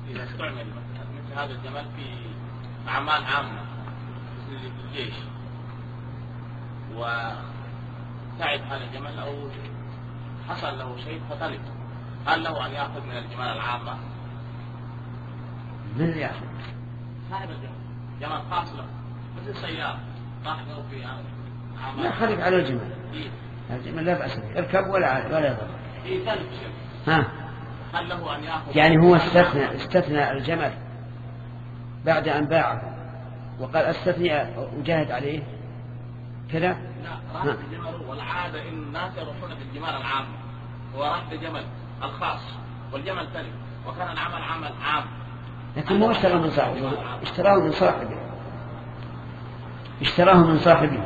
إذا استعمل مثل هذا الجمل في أعمال عامة مثل الجيش وتعب هذا الجمل أو حصل له شيء فتلف، هل له أن يأخذ من الجمال العامة؟ من يأخذ؟ صاحب الجمل، جمل خاص له مثل سيارة راح له في أعمال. لا خليك على الجمل. الجمل لا بأس به، اركب ولا يضر. تلف شيء. ها؟ هل له أن يأخذ؟ يعني هو استثنى الجمل بعد أن باعه وقال استثني وجاهد عليه كذا؟ لا راح بجمل، والعادة إن الناس يروحون بالجمال العامة، وراح بجمل الخاص والجمل تلف وكان العمل عمل عام. لكن مو اشتراه من صاحبه، اشتراه من صاحبه.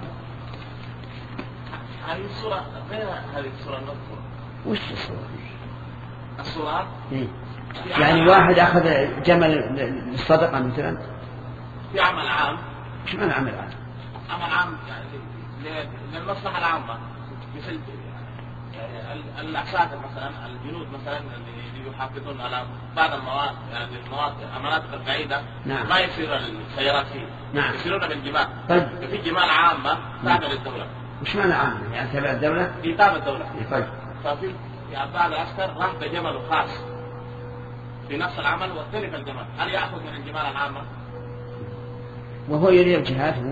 هذه الصورة غير هذه الصورة المذكورة. وش الصورة؟ الصورة يعني واحد أخذ جمل للصدقة مثلا في عمل عام. وش معنى عمل عام؟ عمل عام يعني للمصلحة العامة، مثل العساكر مثلا، الجنود مثلا اللي يحافظون على بعض المواد، يعني المناطق البعيدة. نعم. ما يصير السيارات فيه. نعم. يصيرون بالجمال. طيب. في جمال عامة تابع للدولة. وش معنى عامة؟ يعني تابع الدولة؟ في تابع الدولة. طيب. ففي يعني بعض العسكر راح بجمل خاص في نفس العمل واختلف الجمال، هل يأخذ من الجمال العامة؟ وهو يريد جهاته.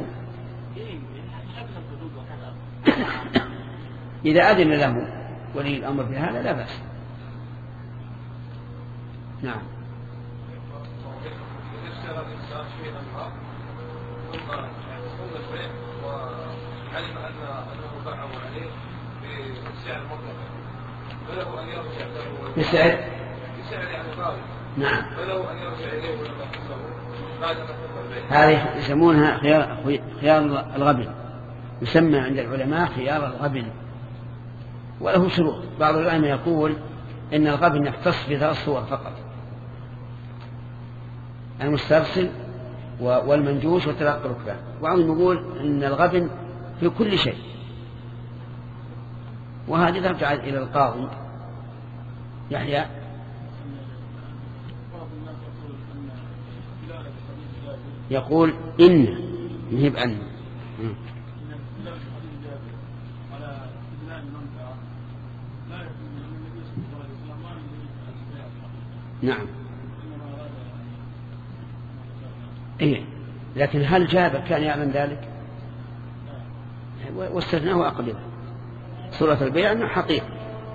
إذا أذن له ولي الأمر بهذا لا بأس. نعم. علم أنه باعه عليه بسعر مطلق فله أن يرجع له بسعر يعني غالي. نعم. فله أن يرجع إليه ولما يحصله بعد ما تم البيع. هذه يسمونها خيار الغبن، يسمى عند العلماء خيار الغبن، وله شروط. بعض العلماء يقول إن الغبن يختص بثلاث صور فقط: المسترسل والمنجوش وتلقي الركبان. وبعضهم يقول إن الغبن في كل شيء، وهذه ترجع إلى القاضي يحيى. يقول إن يهب أن. نعم. إيه، لكن هل جابر كان يعلم ذلك؟ واستثناه أقبله. سورة البيع أنه حقيقة.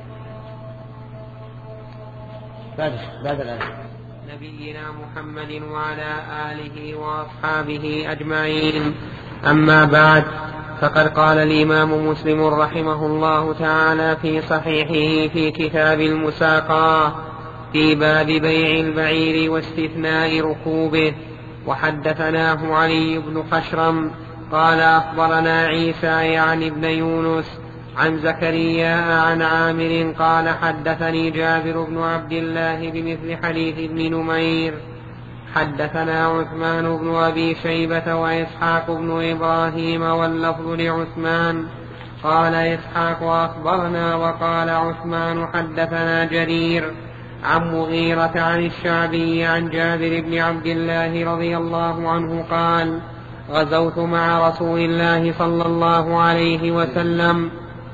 بعد الآية. نبينا محمد وعلى آله وأصحابه أجمعين. أما بعد، فقد قال الإمام مسلم رحمه الله تعالى في صحيحه في كتاب المساقاة في باب بيع البعير واستثناء ركوبه: وحدثناه علي بن خشرم قال أخبرنا عيسى يعني ابن يونس عن زكريا عن عامر قال حدثني جابر بن عبد الله بمثل حديث ابن نمير. حدثنا عثمان بن أبي شيبة وإسحاق بن إبراهيم واللفظ لعثمان. قال إسحاق أخبرنا، وقال عثمان حدثنا جرير عن مغيرة عن الشعبي عن جابر بن عبد الله رضي الله عنه قال: غزوت مع رسول الله صلى الله عليه وسلم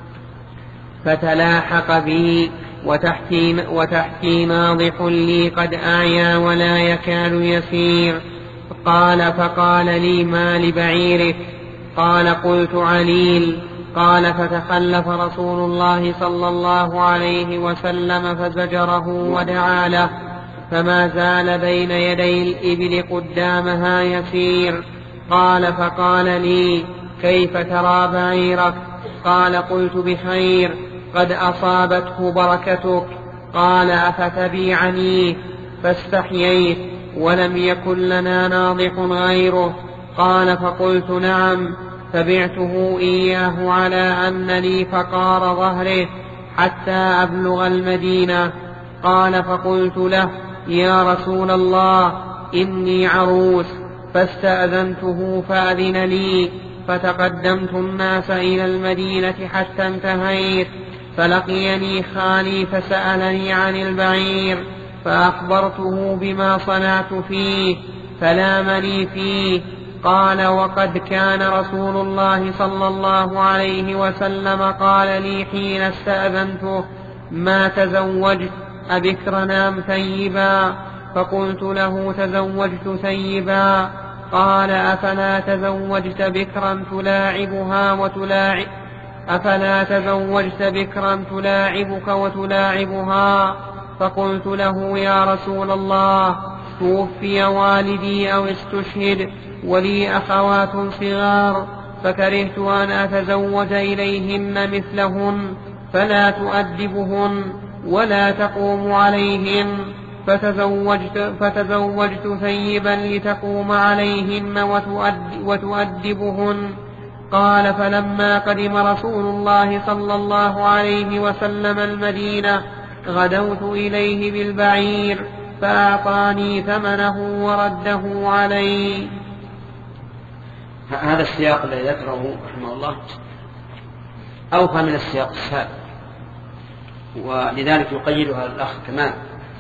فتلاحق بي وتحتي ناضح لي قد أعيا ولا يكاد يسير. قال: فقال لي: ما لبعيرك؟ قال: قلت: عليل. قال: فتخلف رسول الله صلى الله عليه وسلم فزجره ودعا له، فما زال بين يدي الإبل قدامها يسير. قال: فقال لي: كيف ترى بعيرك؟ قال: قلت: بخير، قد أصابته بركتك. قال: أفتبيعني؟ فاستحييت، ولم يكن لنا ناضح غيره. قال: فقلت: نعم. فبعته إياه على أن لي فقار ظهره حتى أبلغ المدينة. قال: فقلت له: يا رسول الله، إني عروس. فاستأذنته فأذن لي، فتقدمت الناس إلى المدينة حتى انتهيت، فلقيني خالي فسألني عن البعير، فأخبرته بما صنعت فيه فلامني فيه. قال: وقد كان رسول الله صلى الله عليه وسلم قال لي حين استأذنته: ما تزوجت أبكرا أم ثيبا؟ فقلت له: تزوجت ثيبا. قال: أفلا تزوجت بكرا تلاعبك وتلاعبها؟ فقلت له: يا رسول الله، توفي والدي أو استشهد ولي أخوات صغار، فكرهت أن أتزوج إليهن مثلهن فلا تؤدبهن ولا تقوم عليهن، فتزوجت ثيبا لتقوم عليهن وتؤدبهن. قال: فلما قدم رسول الله صلى الله عليه وسلم المدينة غدوت إليه بالبعير فأعطاني ثمنه ورده علي. هذا السياق الذي ذكره رحمه الله أوفى من السياق السابق، ولذلك يقيدها الأخ كمان.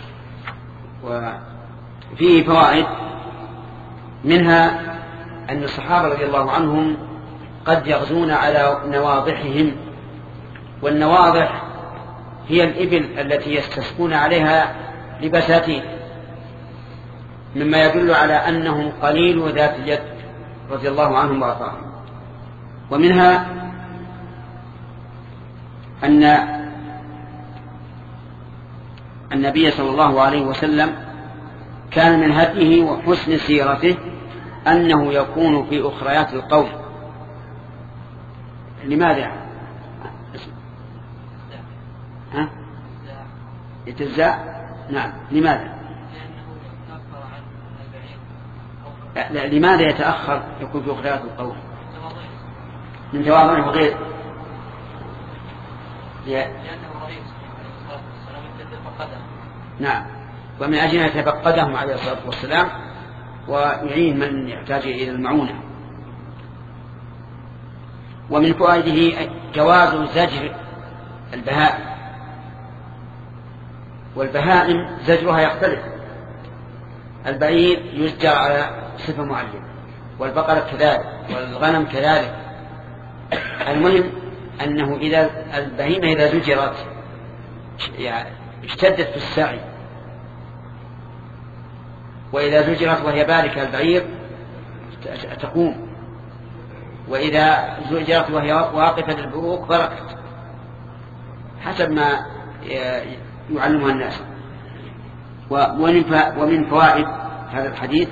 وفيه فوائد، منها أن الصحابة رضي الله عنهم قد يغزون على نواضحهم، والنواضح هي الإبل التي يستسقون عليها لبساتين، مما يدل على أنهم قليل ذات اليد رضي الله عنهم وارضاهم. ومنها أن النبي صلى الله عليه وسلم كان من هديه وحسن سيرته أنه يكون في أخريات القوم. لماذا؟ يتزاع؟ نعم. لماذا؟ لماذا يتأخر يكون في أخريات القوم؟ من تواضعه وغير نعم، ومن أجل أن يتفقدهم عليه الصلاة والسلام ويعين من يحتاج إلى المعونة. ومن فوائده جواز زجر البهائم، والبهائم زجرها يختلف. البعير يزجر على صفة معينة، والبقرة كذلك، والغنم كذلك. المهم أنه إذا البهيمة إذا زجرت يعني اشتدت في السعي، وإذا زجرت وهي باركة البعير تقوم، وإذا زجرت وهي واقفة البروق بركت، حسب ما يعلمها الناس. ومن فوائد هذا الحديث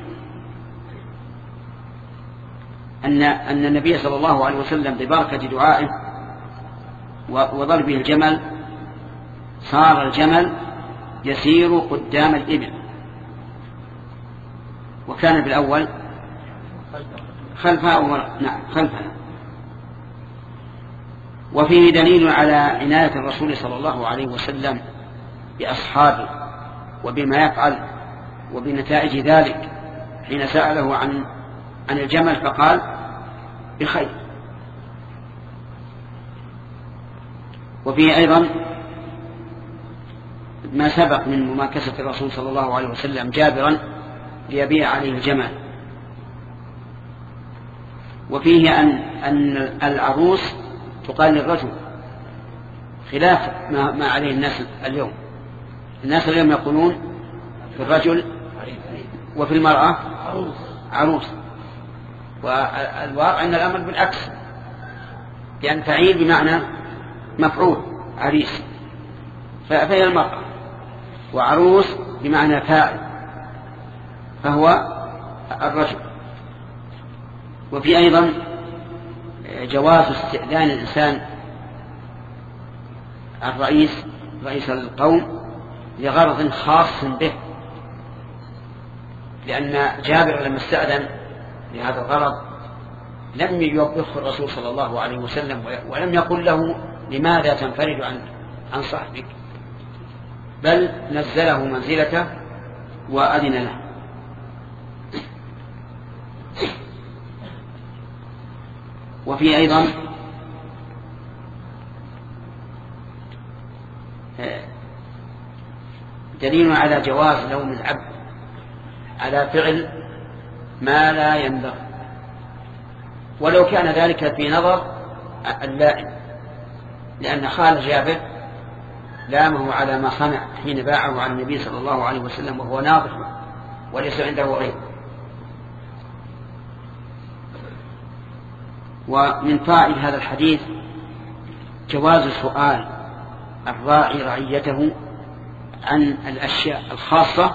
أن النبي صلى الله عليه وسلم ببركة دعائه وضربه الجمل صار الجمل يسير قدام الإبل، وكان بالأول خلفها. نعم، خلفها. وفيه دليل على عناية الرسول صلى الله عليه وسلم بأصحابه وبما يفعل وبنتائج ذلك، حين سأله عن الجمل فقال: بخير. وفيه أيضا ما سبق من مماكسة الرسول صلى الله عليه وسلم جابرا ليبيع عليه الجمل. وفيه أن العروس تقال للرجل، خلاف ما عليه الناس اليوم. الناس اليوم يقولون في الرجل وفي المرأة عروس، والواقع أن الأمر بالعكس، لأن فعيل بمعنى مفعول، عريس، فهي المرأة، وعروس بمعنى فاعل فهو الرجل. وفي أيضا جواز استئذان الإنسان رئيس القوم لغرض خاص به، لأن جابر لما استأذن لهذا الغرض لم يوبخه الرسول صلى الله عليه وسلم، ولم يقل له لماذا تنفرد عن صاحبك، بل نزله منزلته وأذن له. وفي أيضا دليل على جواز لوم العبد على فعل ما لا ينبغي، ولو كان ذلك في نظر اللائم، لأن خال جابر لامه على ما صنع حين باعه على النبي صلى الله عليه وسلم وهو ناظر وليس عنده غيره. ومن فائدة هذا الحديث جواز سؤال الراعي رعيته عن الأشياء الخاصة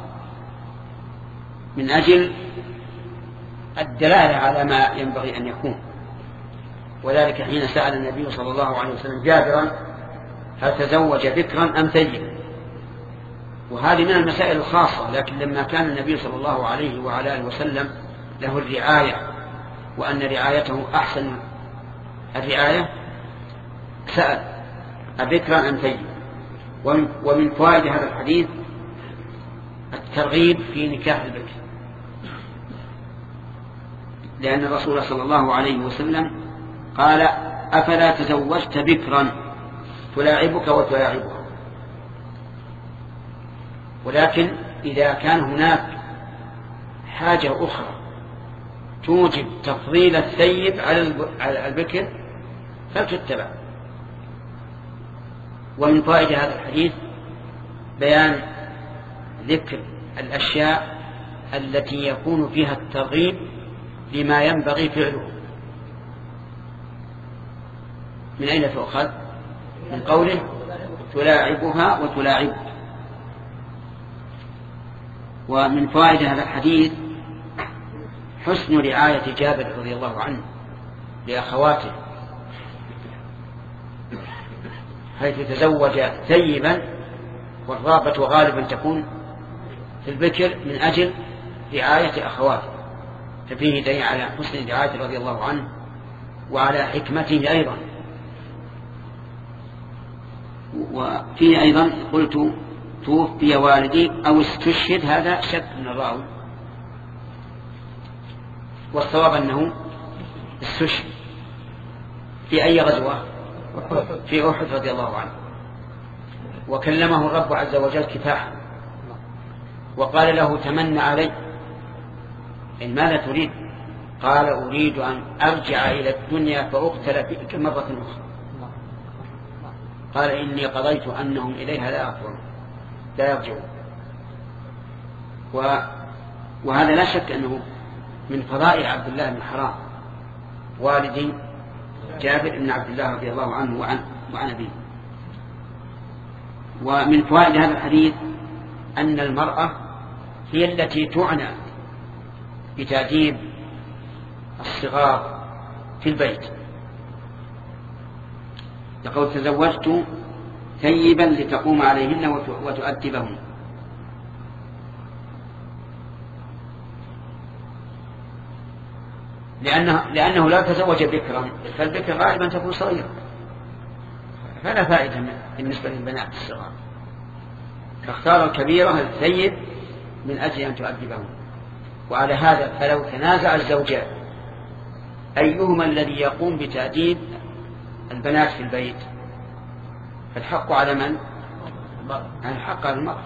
من أجل الدلالة على ما ينبغي أن يكون، وذلك حين سأل النبي صلى الله عليه وسلم جابرا هل تزوج بكرا أم ثيبا، وهذه من المسائل الخاصة، لكن لما كان النبي صلى الله عليه وعلى آله وسلم له الرعاية وأن رعايته أحسن الرعاية سأل أبكرا أم ثيبا. ومن فوائد هذا الحديث الترغيب في نكاح البكر، لأن الرسول صلى الله عليه وسلم قال أفلا تزوجت بكرا تلاعبك وتلاعبها، ولكن إذا كان هناك حاجة أخرى توجب تفضيل الثيب على البكر فلتتبع. ومن فائدة هذا الحديث بيان ذكر الأشياء التي يكون فيها الترغيب لما ينبغي فعله. من أين تؤخذ؟ من قوله تلاعبها وتلاعب. ومن فائدة هذا الحديث حسن رعاية جابر رضي الله عنه لأخواته، حيث تزوج ثيبا، والرابة غالبا تكون في البكر من أجل رعاية أخواته، ففيه دليل على حسن رعاية رضي الله عنه وعلى حكمته أيضا. وفيه أيضا قلت توفي والدي أو استشهد، هذا شك من الراوي، والصواب أنه استشهد. في أي غزوة؟ في أحد رضي الله عنه، وكلمه الرب عز وجل كفاحا وقال له تمنى علي، إن ماذا تريد؟ قال أريد أن أرجع إلى الدنيا فأقتل فيك مرة أخرى. قال إني قضيت أنهم إليها لا يرجعون. وهذا لا شك أنه من فضائل عبد الله بن حرام والدي جابر بن عبد الله رضي الله عنه وعن أبيه. ومن فوائد هذا الحديث أن المرأة هي التي تعنى بتأديب الصغار في البيت، لقد تزوجت ثيبا لتقوم عليهن وتؤدبهن. لأنه لا تزوج بكرا، فالبكر غالبا تكون صغيرة فلا فائدة بالنسبة للبنات الصغار، فاختار الكبيرة الثيب من أجل أن تؤدبهن. وعلى هذا فلو تنازع الزوجان أيهما الذي يقوم بتأديب البنات في البيت فالحق على من؟ الحق على المرأة،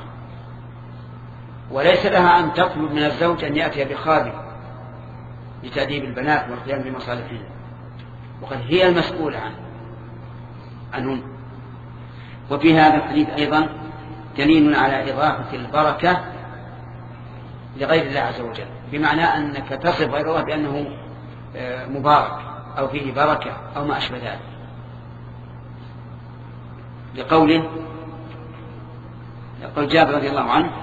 وليس لها أن تطلب من الزوج أن يأتي بخادم لتأديب البنات والقيام بمصالحهن، وقد هي المسؤولة عنهن. وفي هذا الحديث أيضا دليل على إضافة البركة لغير الله عز وجل، بمعنى أنك تصف غير الله بأنه مبارك أو فيه بركة أو ما أشبه ذلك، لقوله يقول جابر رضي الله عنه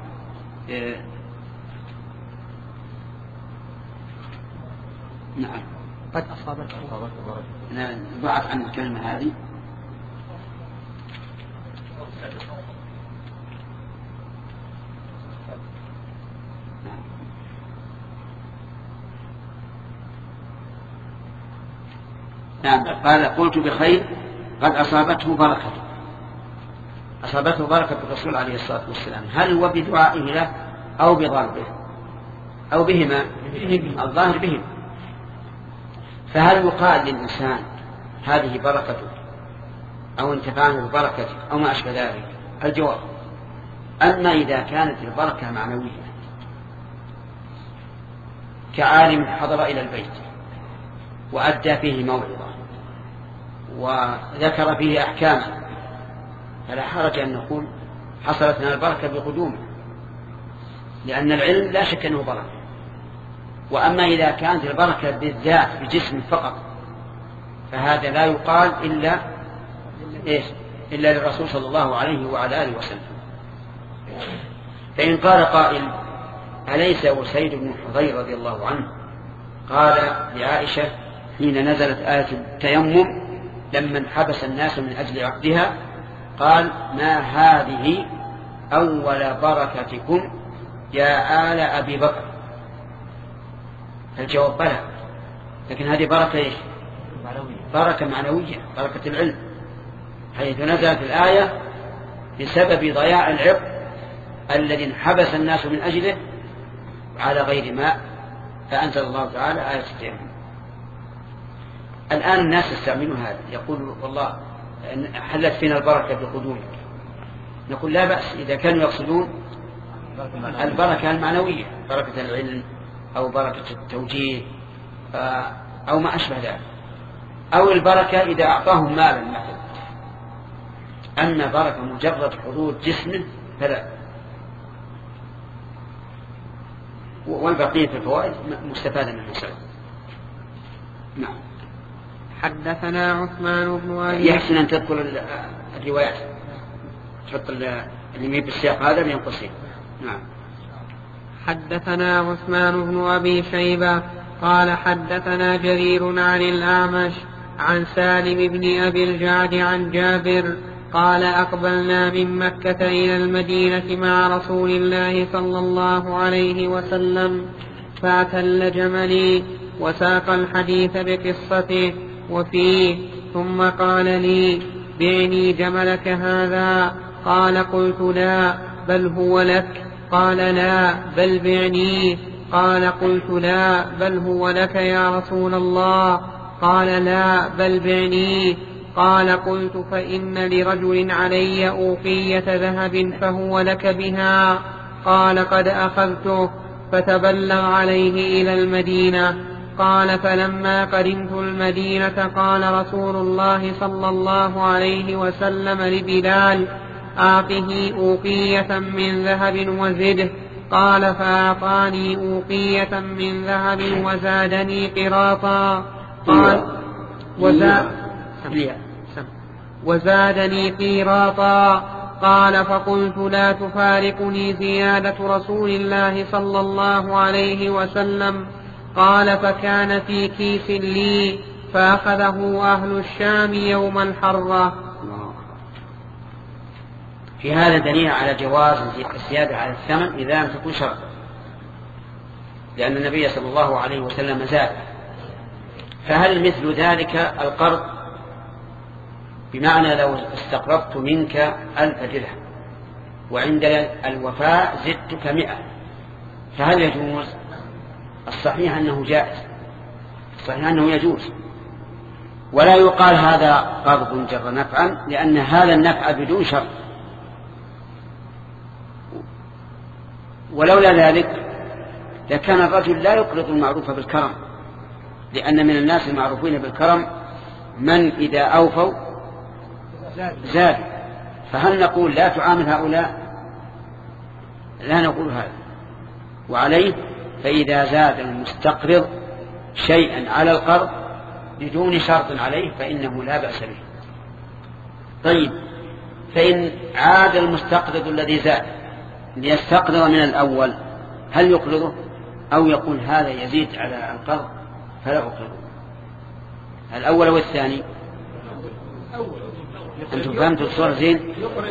نعم قد أصابته أنا ضعت عن الكلمة هذه. نعم قال قلت بخير قد أصابته بركة، أصابته بركة الرسول عليه الصلاة والسلام، هل هو بدعائه له أو بضربه أو بهما؟ الظاهر بهم. فهل يقال للإنسان هذه بركته أو انتفعنا ببركته أو ما أشبه ذلك؟ الجواب أما إذا كانت البركة معنوية كعالم حضر إلى البيت وأدى فيه موعظة وذكر فيه أحكاما فلا حرج أن نقول حصلت لنا البركة بقدومه، لأن العلم لا شك أنه بركة. وأما إذا كانت البركة بالذات بجسم فقط فهذا لا يقال إلا للرسول صلى الله عليه وعلى آله وسلم. فإن قال قائل أليس أسيد بن حضير رضي الله عنه قال لعائشة حين نزلت آية التيمم لما انحبس الناس من أجل عقدها قال ما هذه أول بركتكم يا آل أبي بكر؟ الجواب بلى، لكن هذه بركة إيش؟ بركة معنوية، بركة العلم، حيث نزلت الآية بسبب ضياع العقد الذي انحبس الناس من أجله على غير ماء، فأنزل الله تعالى آية التيمم. الآن الناس يستعملون هذا، يقول والله حلت فينا البركة بقدومك. نقول لا بأس إذا كانوا يقصدون البركة المعنوية، بركة العلم أو بركة التوجيه أو ما أشبه ذلك، أو البركة إذا أعطاهم مالا مثلا. أما بركة مجرد حضور جسمه فلا. والبقية في الفوائد مستفادة من المسألة. نعم. حدثنا عثمان بن أبي. يحسن أن تذكر الروايات، تحط اللي بالسياق هذا بين قوسين. نعم. حدثنا عثمان بن أبي شيبة قال حدثنا جرير عن الأعمش عن سالم بن أبي الجعد عن جابر قال أقبلنا من مكة إلى المدينة مع رسول الله صلى الله عليه وسلم فاعتل جملي وساق الحديث بقصته وفيه ثم قال لي بعني جملك هذا؟ قال قلت لا بل هو لك. قال لا بل بعني. قال قلت لا بل هو لك يا رسول الله. قال لا بل بعني. قال قلت فإن لرجل علي أوقية ذهب فهو لك بها. قال قد أخذته فتبلغ عليه إلى المدينة. قال فلما قدمت المدينة قال رسول الله صلى الله عليه وسلم لبلال أعطه أوقية من ذهب وزده. قال فأعطاني أوقية من ذهب وزادني قراطا. قال وزادني قيراطا. قال فقلت لا تفارقني زيادة رسول الله صلى الله عليه وسلم. قال فكان في كيس لي فأخذه أهل الشام يوم الحرة. في هذا دليل على جواز الزيادة على الثمن إذا لم تكن شرطا، لأن النبي صلى الله عليه وسلم زاد. فهل مثل ذلك القرض؟ بمعنى لو استقرضت منك 1000 درهم وعند الوفاء زدتك 100، فهل يجوز؟ الصحيح أنه جائز، الصحيح أنه يجوز، ولا يقال هذا قرض جر نفعا، لأن هذا النفع بدون شرط. ولولا ذلك لكان الرجل لا يقرض المعروف بالكرم، لأن من الناس المعروفين بالكرم من إذا أوفوا زاد. فهل نقول لا تعامل هؤلاء؟ لا نقول هذا. وعليه فإذا زاد المستقرض شيئا على القرض بدون شرط عليه فإنه لا بأس به. طيب، فإن عاد المستقرض الذي زاد ليستقرض من الأول هل يقرضه أو يقول هذا يزيد على القرض فلا أقرضه؟ الأول والثاني؟ أنتم فهمتوا الصورة زين؟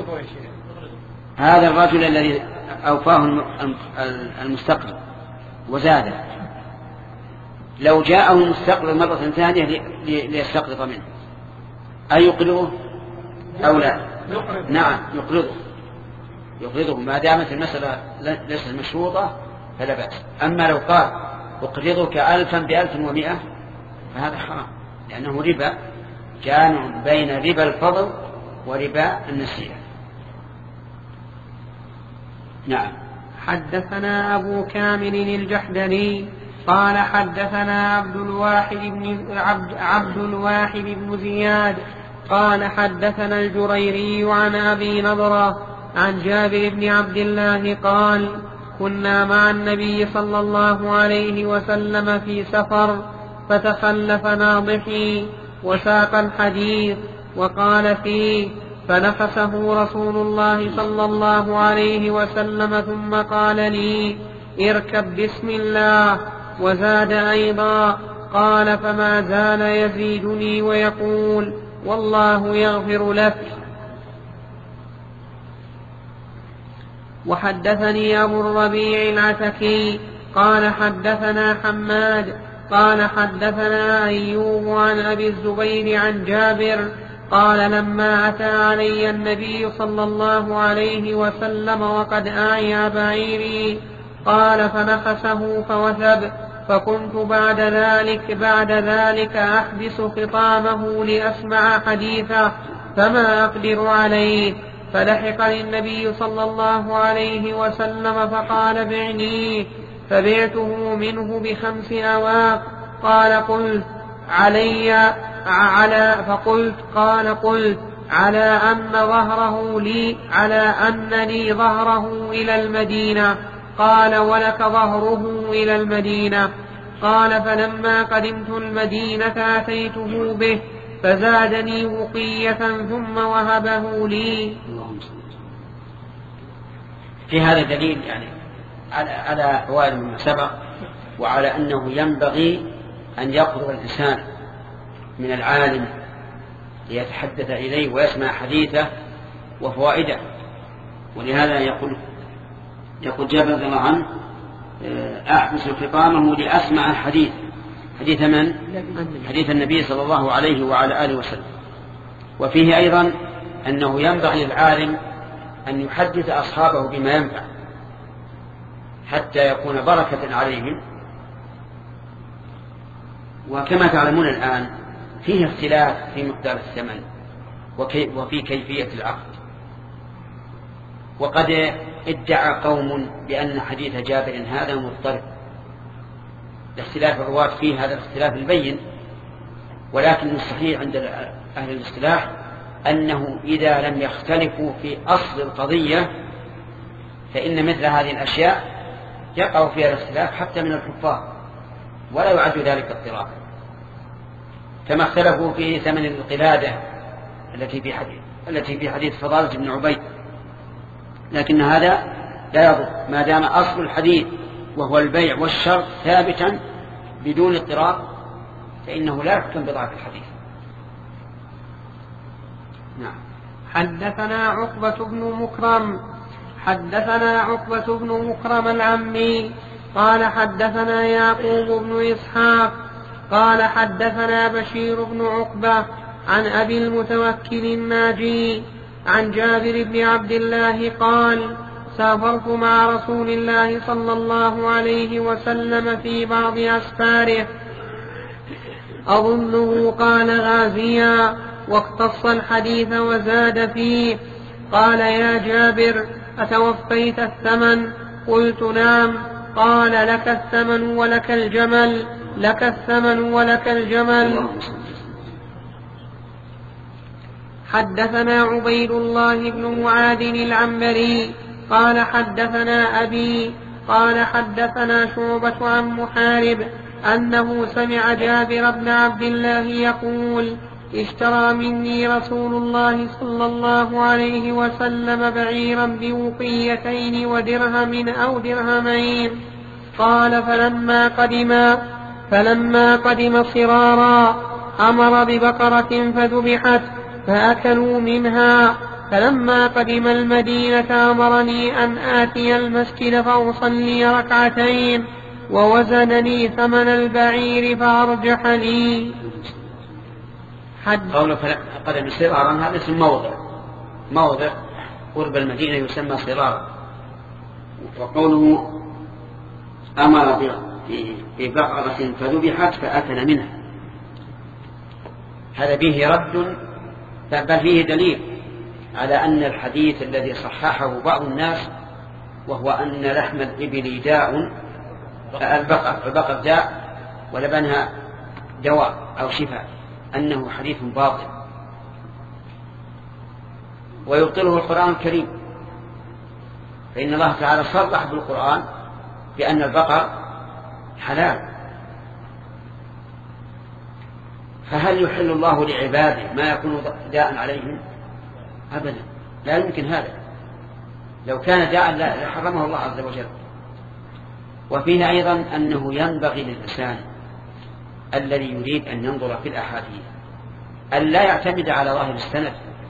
هذا الرجل الذي أوفاه المستقرض وزاد، لو جاءه المستقرض مرة ثانية ليستقرض منه أي يقرضه أو لا؟ نعم يقرضه ما دامت المسألة ليست مشروطة فلا بأس. أما لو قال أقرضك 1000 ب1100 فهذا حرام، لأنه ربا، جامع بين ربا الفضل وربا النسيئة. نعم. حدثنا أبو كامل الجحدري قال حدثنا عبد الواحد بن زياد قال حدثنا الجريري عن أبي نضرة عن جابر بن عبد الله قال كنا مع النبي صلى الله عليه وسلم في سفر فتخلف ناضحي وساق الحديث وقال فيه فنفسه رسول الله صلى الله عليه وسلم ثم قال لي اركب بسم الله وزاد أيضا قال فما زال يزيدني ويقول والله يغفر لك. وحدثني أبو الربيع العتكي قال حدثنا حماد قال حدثنا أيوب عن أبي الزبير عن جابر قال لما أتى علي النبي صلى الله عليه وسلم وقد أعيا بعيري قال فنفسه فوثب فكنت بعد ذلك أحبس خطامه لأسمع حديثه فما أقدر عليه فلحقني النبي صلى الله عليه وسلم فقال بعنيه فبعته منه ب5 أواق قال قلت على أن ظهره لي إلى المدينة قال ولك ظهره إلى المدينة قال فلما قدمت المدينة أتيته به فزادني وقية ثم وهبه لي. في هذا دليل يعني على فوائد مما سبق وعلى أنه ينبغي أن يقرب الإنسان من العالم ليتحدث إليه ويسمع حديثه وفوائده. ولهذا يقول جابر رضي الله عنه أحبس خطامه لأسمع حديث من؟ حديث النبي صلى الله عليه وعلى آله وسلم. وفيه أيضا أنه ينبغي للعالم أن يحدث أصحابه بما ينفع حتى يكون بركة عليهم. وكما تعلمون الآن فيه اختلاف في مقدار الثمن وفي كيفية العقد. وقد ادعى قوم بأن حديث جابر هذا مضطرب لاختلاف الرواة فيه هذا الاختلاف البين. ولكن الصحيح عند أهل الاصطلاح أنه إذا لم يختلفوا في أصل القضية فإن مثل هذه الأشياء يقع فيها الاختلاف حتى من الحفاظ ولا يعد ذلك اضطرابا، كما اختلفوا في ثمن القلادة التي في حديث فضالة بن عبيد. لكن هذا لا يضر ما دام أصل الحديث وهو البيع والشرط ثابتا بدون اضطراب فإنه لا يحكم بضعف الحديث. نعم. حدثنا عقبة بن مكرم العمي قال حدثنا يعقوب بن إسحاق قال حدثنا بشير بن عقبة عن أبي المتوكل الناجي عن جابر بن عبد الله قال سافرت مع رسول الله صلى الله عليه وسلم في بعض أسفاره أظنه قال غازيا واقتص الحديث وزاد فيه قال يا جابر أتوفيت الثمن؟ قلت نعم. قال لك الثمن ولك الجمل. حدثنا عبيد الله بن معاذ العنبري قال حدثنا أبي قال حدثنا شعبة عن محارب أنه سمع جابر بن عبد الله يقول اشترى مني رسول الله صلى الله عليه وسلم بعيرا بوقيتين ودرهم أو درهمين. قال فلما قدم صرارا أمر ببقرة فذبحت فأكلوا منها. فلما قدم المدينة أمرني أن آتي المسجد فأصلي ركعتين ووزنني ثمن البعير فأرجح لي. قوله قدم صرارا هذا اسم موضع قرب المدينة يسمى صرارا. وقوله أمر ببقرة فذبحت فأكل منها هذا به رد بل فيه دليل على أن الحديث الذي صححه بعض الناس وهو أن لحم الإبل داء، البقر داء ولبنها دواء أو شفاء، أنه حديث باطل ويبطله القرآن الكريم، فإن الله تعالى صرح بالقرآن بأن البقر حلال. فهل يحل الله لعباده ما يكون داء عليهم؟ أبدا، لا يمكن هذا. لو كان داء لحرمه الله عز وجل. وفيه أيضا أنه ينبغي للإنسان الذي يريد أن ينظر في الأحاديث أن لا يعتمد على ظاهر السند،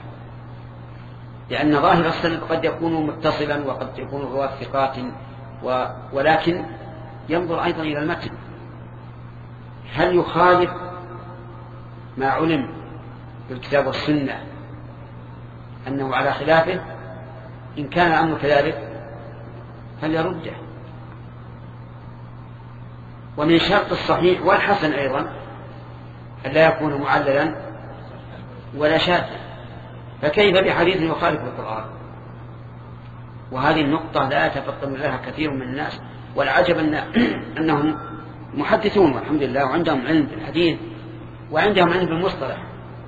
لأن ظاهر السند قد يكون متصلا وقد يكون رواة ثقات، ولكن ينظر أيضا إلى المتن، هل يخالف ما علم بالكتاب والسنة أنه على خلافه؟ إن كان الأمر كذلك فليرده. ومن شرط الصحيح والحسن أيضا أن لا يكون معللا ولا شاذا، فكيف بحديث يخالف القرآن؟ وهذه النقطة لا يتفطن لها كثير من الناس، والعجب أنهم محدثون والحمد لله، وعندهم علم بالحديث وعندهم علم بالمصطلح،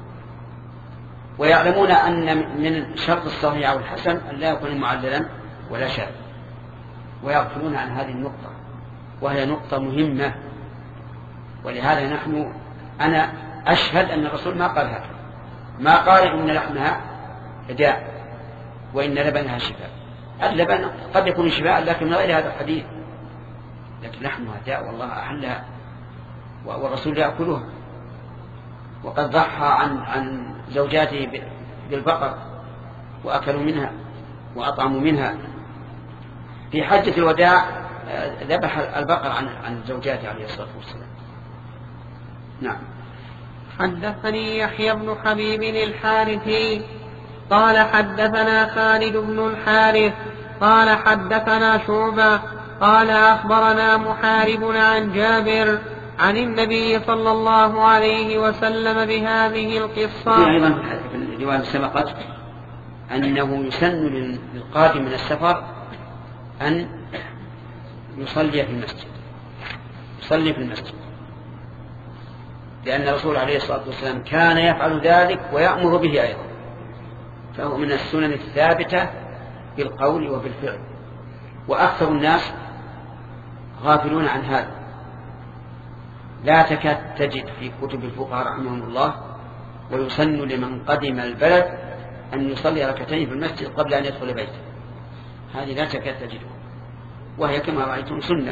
ويعلمون أن من شرط الصحيح أو الحسن أن لا يكون معللا ولا شاذ، ويغفلون عن هذه النقطة، وهي نقطة مهمة. ولهذا أنا أشهد أن الرسول ما قال هذا، ما قال إن لحمها داء وإن لبنها شفاء. اللبن قد يكون شفاء لكن من غير هذا الحديث، لكن لحمها داء والله أحلها والرسول يأكلها، وقد ضحى عن زوجاته بالبقر وأكلوا منها وأطعموا منها. في حجة الوداع ذبح البقر عن زوجاته عليه الصلاة والسلام. نعم. حدثني يحيى بن حبيب الحارثي قال حدثنا خالد بن الحارث قال حدثنا شعبة قال أخبرنا محارب عن جابر عن النبي صلى الله عليه وسلم بهذه القصة. أيضا في الرواية سبقت أنه يسن للقادم من السفر أن يصلي في المسجد، يصلي في المسجد، لأن الرسول عليه الصلاة والسلام كان يفعل ذلك ويأمر به أيضا، فهو من السنن الثابتة بالقول وبالفعل، وأكثر الناس غافلون عن هذا. لا تكاد تجد في كتب الفقهاء رحمهم الله ويسن لمن قدم البلد أن يصلي ركعتين في المسجد قبل أن يدخل بيته، هذه لا تكاد تجده، وهي كما رأيتم سنة.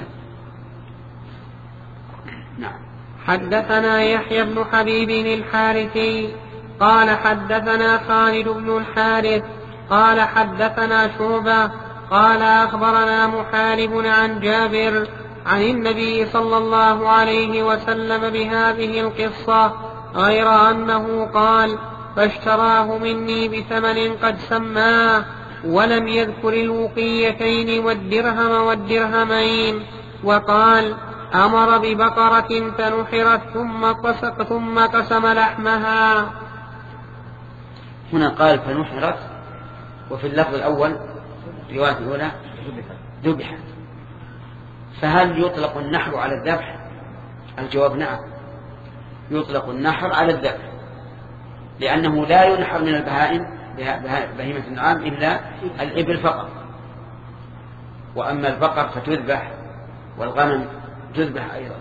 نعم. حدثنا يحيى بن حبيب الحارثي قال حدثنا خالد بن الحارث قال حدثنا شعبة قال أخبرنا محارب عن جابر عن النبي صلى الله عليه وسلم بهذه القصة، غير أنه قال فاشتراه مني بثمن قد سماه، ولم يذكر الوقيتين والدرهم والدرهمين، وقال أمر ببقرة فنحرت ثم قسم لحمها. هنا قال فنحرت، وفي اللفظ الأول رواية الأولى ذبحت. فهل يطلق النحر على الذبح؟ الجواب نعم، يطلق النحر على الذبح، لأنه لا ينحر من البهائم بهيمة النعام إلا الإبل فقط، وأما البقر فتذبح والغنم تذبح أيضا،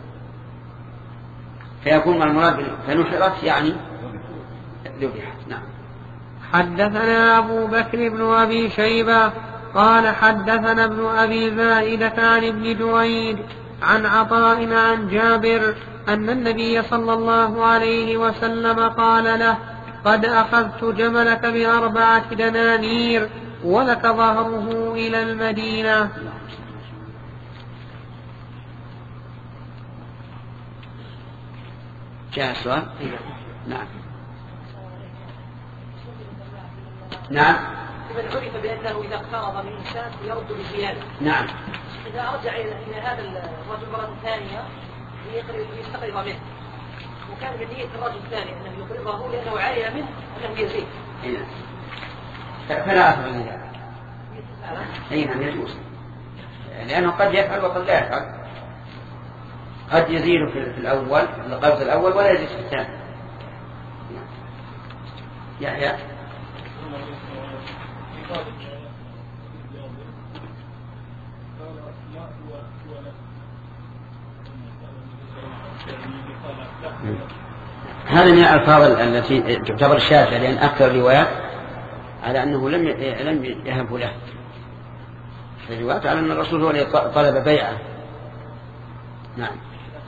فيكون المراد فنحرت يعني ذبحت. نعم. حدثنا أبو بكر بن أبي شيبة قال حدثنا ابن أبي زائدة عن ابن جريج عن عطاء عن جابر أن النبي صلى الله عليه وسلم قال له قد أخذت جملك ب4 دنانير ولك ظهره إلى المدينة. جاء سؤال؟ نعم. نعم. من عرف بأنه إذا اقترض من إنسان يرد بزيادة. نعم. إذا رجع إلى هذا الرجل مرة ثانية يستقرض منه، وكان بنية الرجل الثاني أنه يقرضه لأنه علم منه أنه يزيد. فلا أثر من ذلك. أي نعم يجوز. لأنه قد يفعل وقد لا يفعل، قد يزيد في الأول في القبض الأول ولا يزيد في الثاني. يحيى هذا من الألفاظ التي تعتبر شاذة، لأن أكثر الروايات على أنه لم يهب له، في الروايات على أن الرسول هو الذي طلب بيعه. نعم.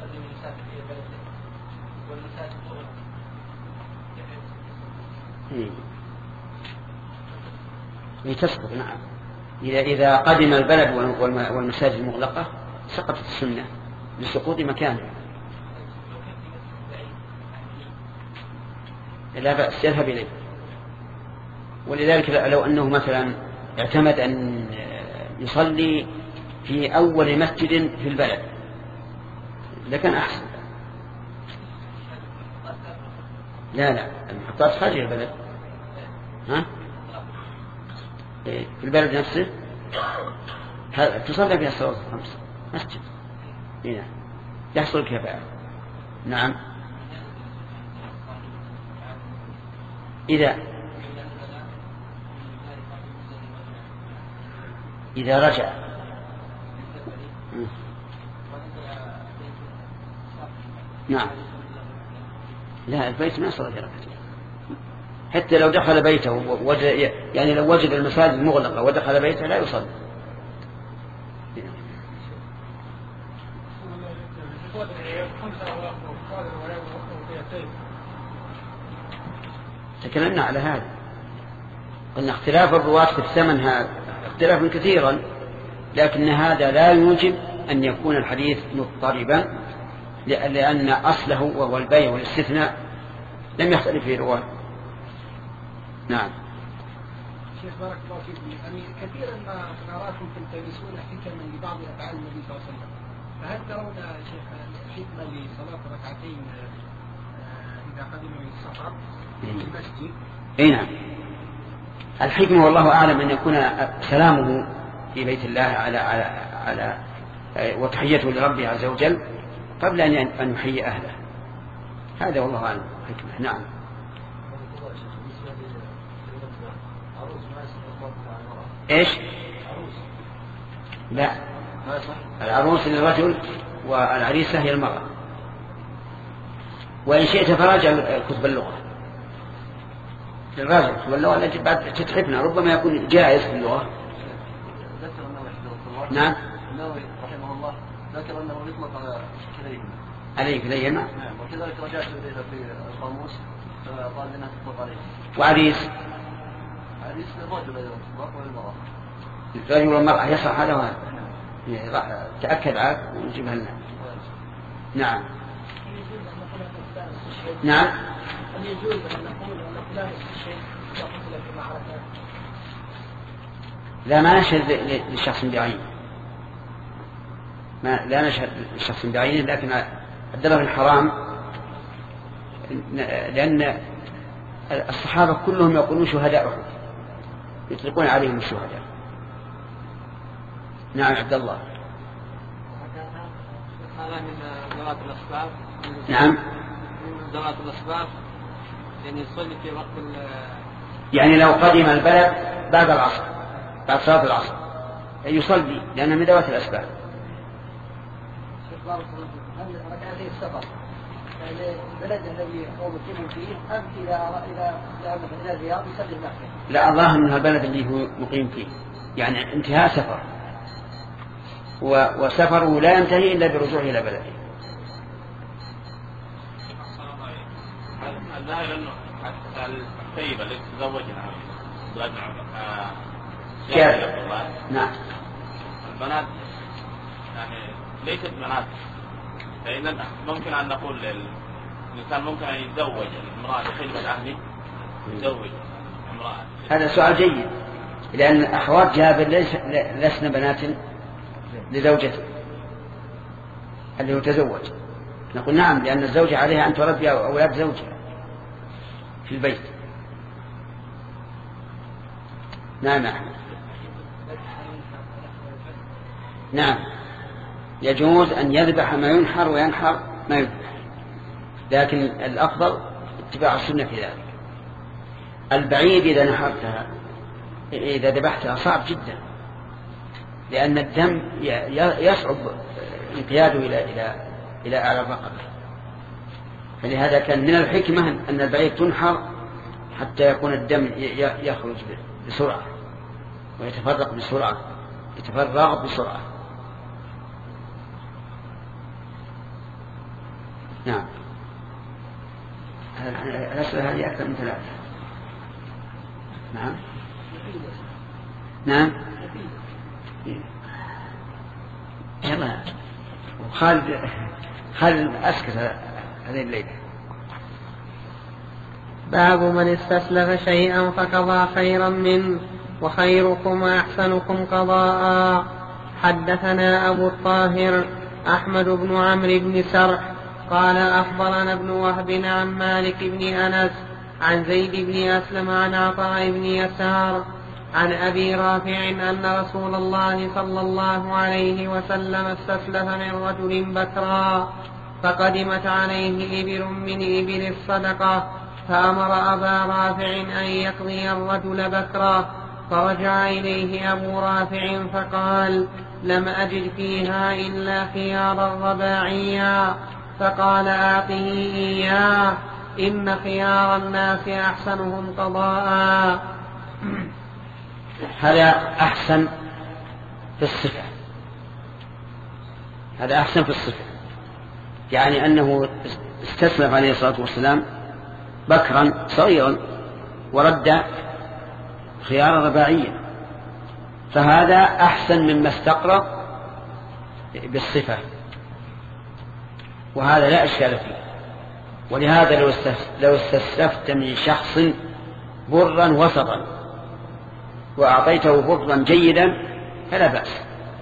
تسقط. نعم. إذا قدم البلد والمساجد مغلقة سقطت السنة لسقوط مكانها. لا بأس يذهب إليه. ولذلك لو أنه مثلا اعتمد أن يصلي في أول مسجد في البلد لكان أحسن. لا المحطات خارج البلد. ها؟ في البلد نفسه تصلي فيها الصلاة الخمس مسجد هنا يحصل كفاءة. نعم. إذا رجع نعم. لا البيت ما صلى في ركعتين، حتى لو دخل بيته يعني لو وجد المساجد مغلقة ودخل بيته لا يصلي. تكلمنا على هذا، قلنا اختلاف الرواة في الثمن هذا اختلافا كثيرا، لكن هذا لا يوجب أن يكون الحديث مضطربا، لأن أصله وهو البيع والاستثناء لم يختلف فيه الرواة. نعم. شيخ بارك الله فيكم، يعني كثيرا ما نراكم تلتمسون حكما لبعض أفعال النبي صلى الله عليه وسلم، فهل ترون شيخ حكمة لصلاة ركعتين إذا قدموا من السفر في المسجد؟ اي نعم. الحكمة والله أعلم أن يكون سلامه في بيت الله على وتحيته لربه عز وجل قبل أن يحيي أهله، هذا والله أعلم حكمة. نعم. إيش؟ لا، العروس للرجل والعريسة هي المرأة. وإن شئت فراجع كتب اللغة للراجل كتب اللغة التي بعد تتعبنا، ربما يكون جائز في اللغة. نعم. النووي رحمه الله ذكر أنه يطلق عليه كليهما. نعم. وكذلك رجعت إليه في القاموس قال لنا تطلق عليه. وعريس الرجل أيضا والمرأة. الرجل والمرأة يصح هذا وهذا. تأكد عاد ونجيبها لنا. نعم. نعم. هل يجوز أن نقول أن فلان الشيخ يقتل في معركة؟ لا، ما نشهد لشخص بعينه، لا نشهد لشخص بعينه، لكن الدرجة الحرام، لأن الصحابة كلهم يقولون شهداء أحد، يطلقون عليهم الشهداء. نعم. عبد الله. هذا من ذوات الأسباب. نعم. من ذوات الأسباب، يعني يصلي في وقت يعني لو قدم البلد بعد العصر بعد صلاة العصر يصلي، لأنه من ذوات الأسباب. هل ركعتي السفر البلد الذي هو مقيم فيه أم إذا ذهب إلى الرياض يصلي هناك؟ لا، الله من البلد اللي هو مقيم فيه، يعني انتهاء سفر، وسفره لا ينتهي إلا برجوعه إلى بلده. الظاهر أنه الطيبة التي تزوجها نعم. البنات يعني ليست بنات، فإن ممكن أن نقول الإنسان ممكن أن يتزوج المرأة بخدمة أهله، يتزوج امرأة. هذا سؤال جيد، لأن أخوات جابر لسن بنات لزوجته اللي هو تزوج. نقول نعم، لأن الزوجة عليها أن تربي أولاد زوجها في البيت. نعم. نعم يجوز أن يذبح ما ينحر وينحر ما يذبح، لكن الأفضل اتباع السنة في ذلك. البعيد إذا نحرتها إذا ذبحتها صعب جدا، لأن الدم يصعب انقياده إلى أعلى الرقبة، فلهذا كان من الحكمة أن البعيد تنحر حتى يكون الدم يخرج بسرعة ويتفرق بسرعة، يتفرغ بسرعة. نعم الأسئلة هذه أكثر من 3. نعم نعم يلا خالد أسكت هذه الليلة. باب من استسلف شيئا فقضى خيرا منه وخيركم أحسنكم قضاء. حدثنا أبو الطاهر أحمد بن عمرو بن سرح قال أخبرنا ابن وهب عن مالك بن أنس عن زيد بن أسلم عن عطاء بن يسار عن أبي رافع أن رسول الله صلى الله عليه وسلم استسلف من رجل بكرا، فقدمت عليه إبل من إبل الصدقة، فأمر أبا رافع أن يقضي الرجل بكرا، فرجع إليه أبو رافع فقال لم أجد فيها إلا خيارا رباعيا، فقال أعطه إياه إن خيار الناس أحسنهم قضاء. هذا أحسن في الصفة، هذا أحسن في الصفة، يعني أنه استسلف عليه الصلاة والسلام بكرا صغيرا ورد خيارا رباعيا، فهذا أحسن مما استقرض بالصفة، وهذا لا إشكال فيه. ولهذا لو استسلفت من شخص برا وسطا وأعطيته برا جيدا فلا بأس.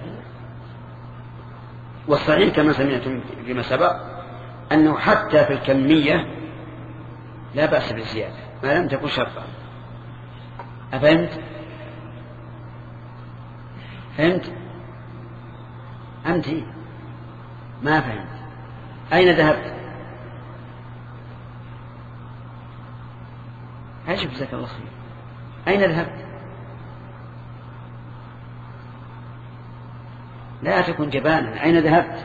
والصحيح كما سمعتم فيما سبق أنه حتى في الكمية لا بأس بالزيادة ما لم تكن شرطا. أفهمت؟ فهمت؟ أنت ما فهمت. أين ذهبت؟ عجب جزاك الله خير. أين ذهبت؟ لا تكن جبانا. أين ذهبت؟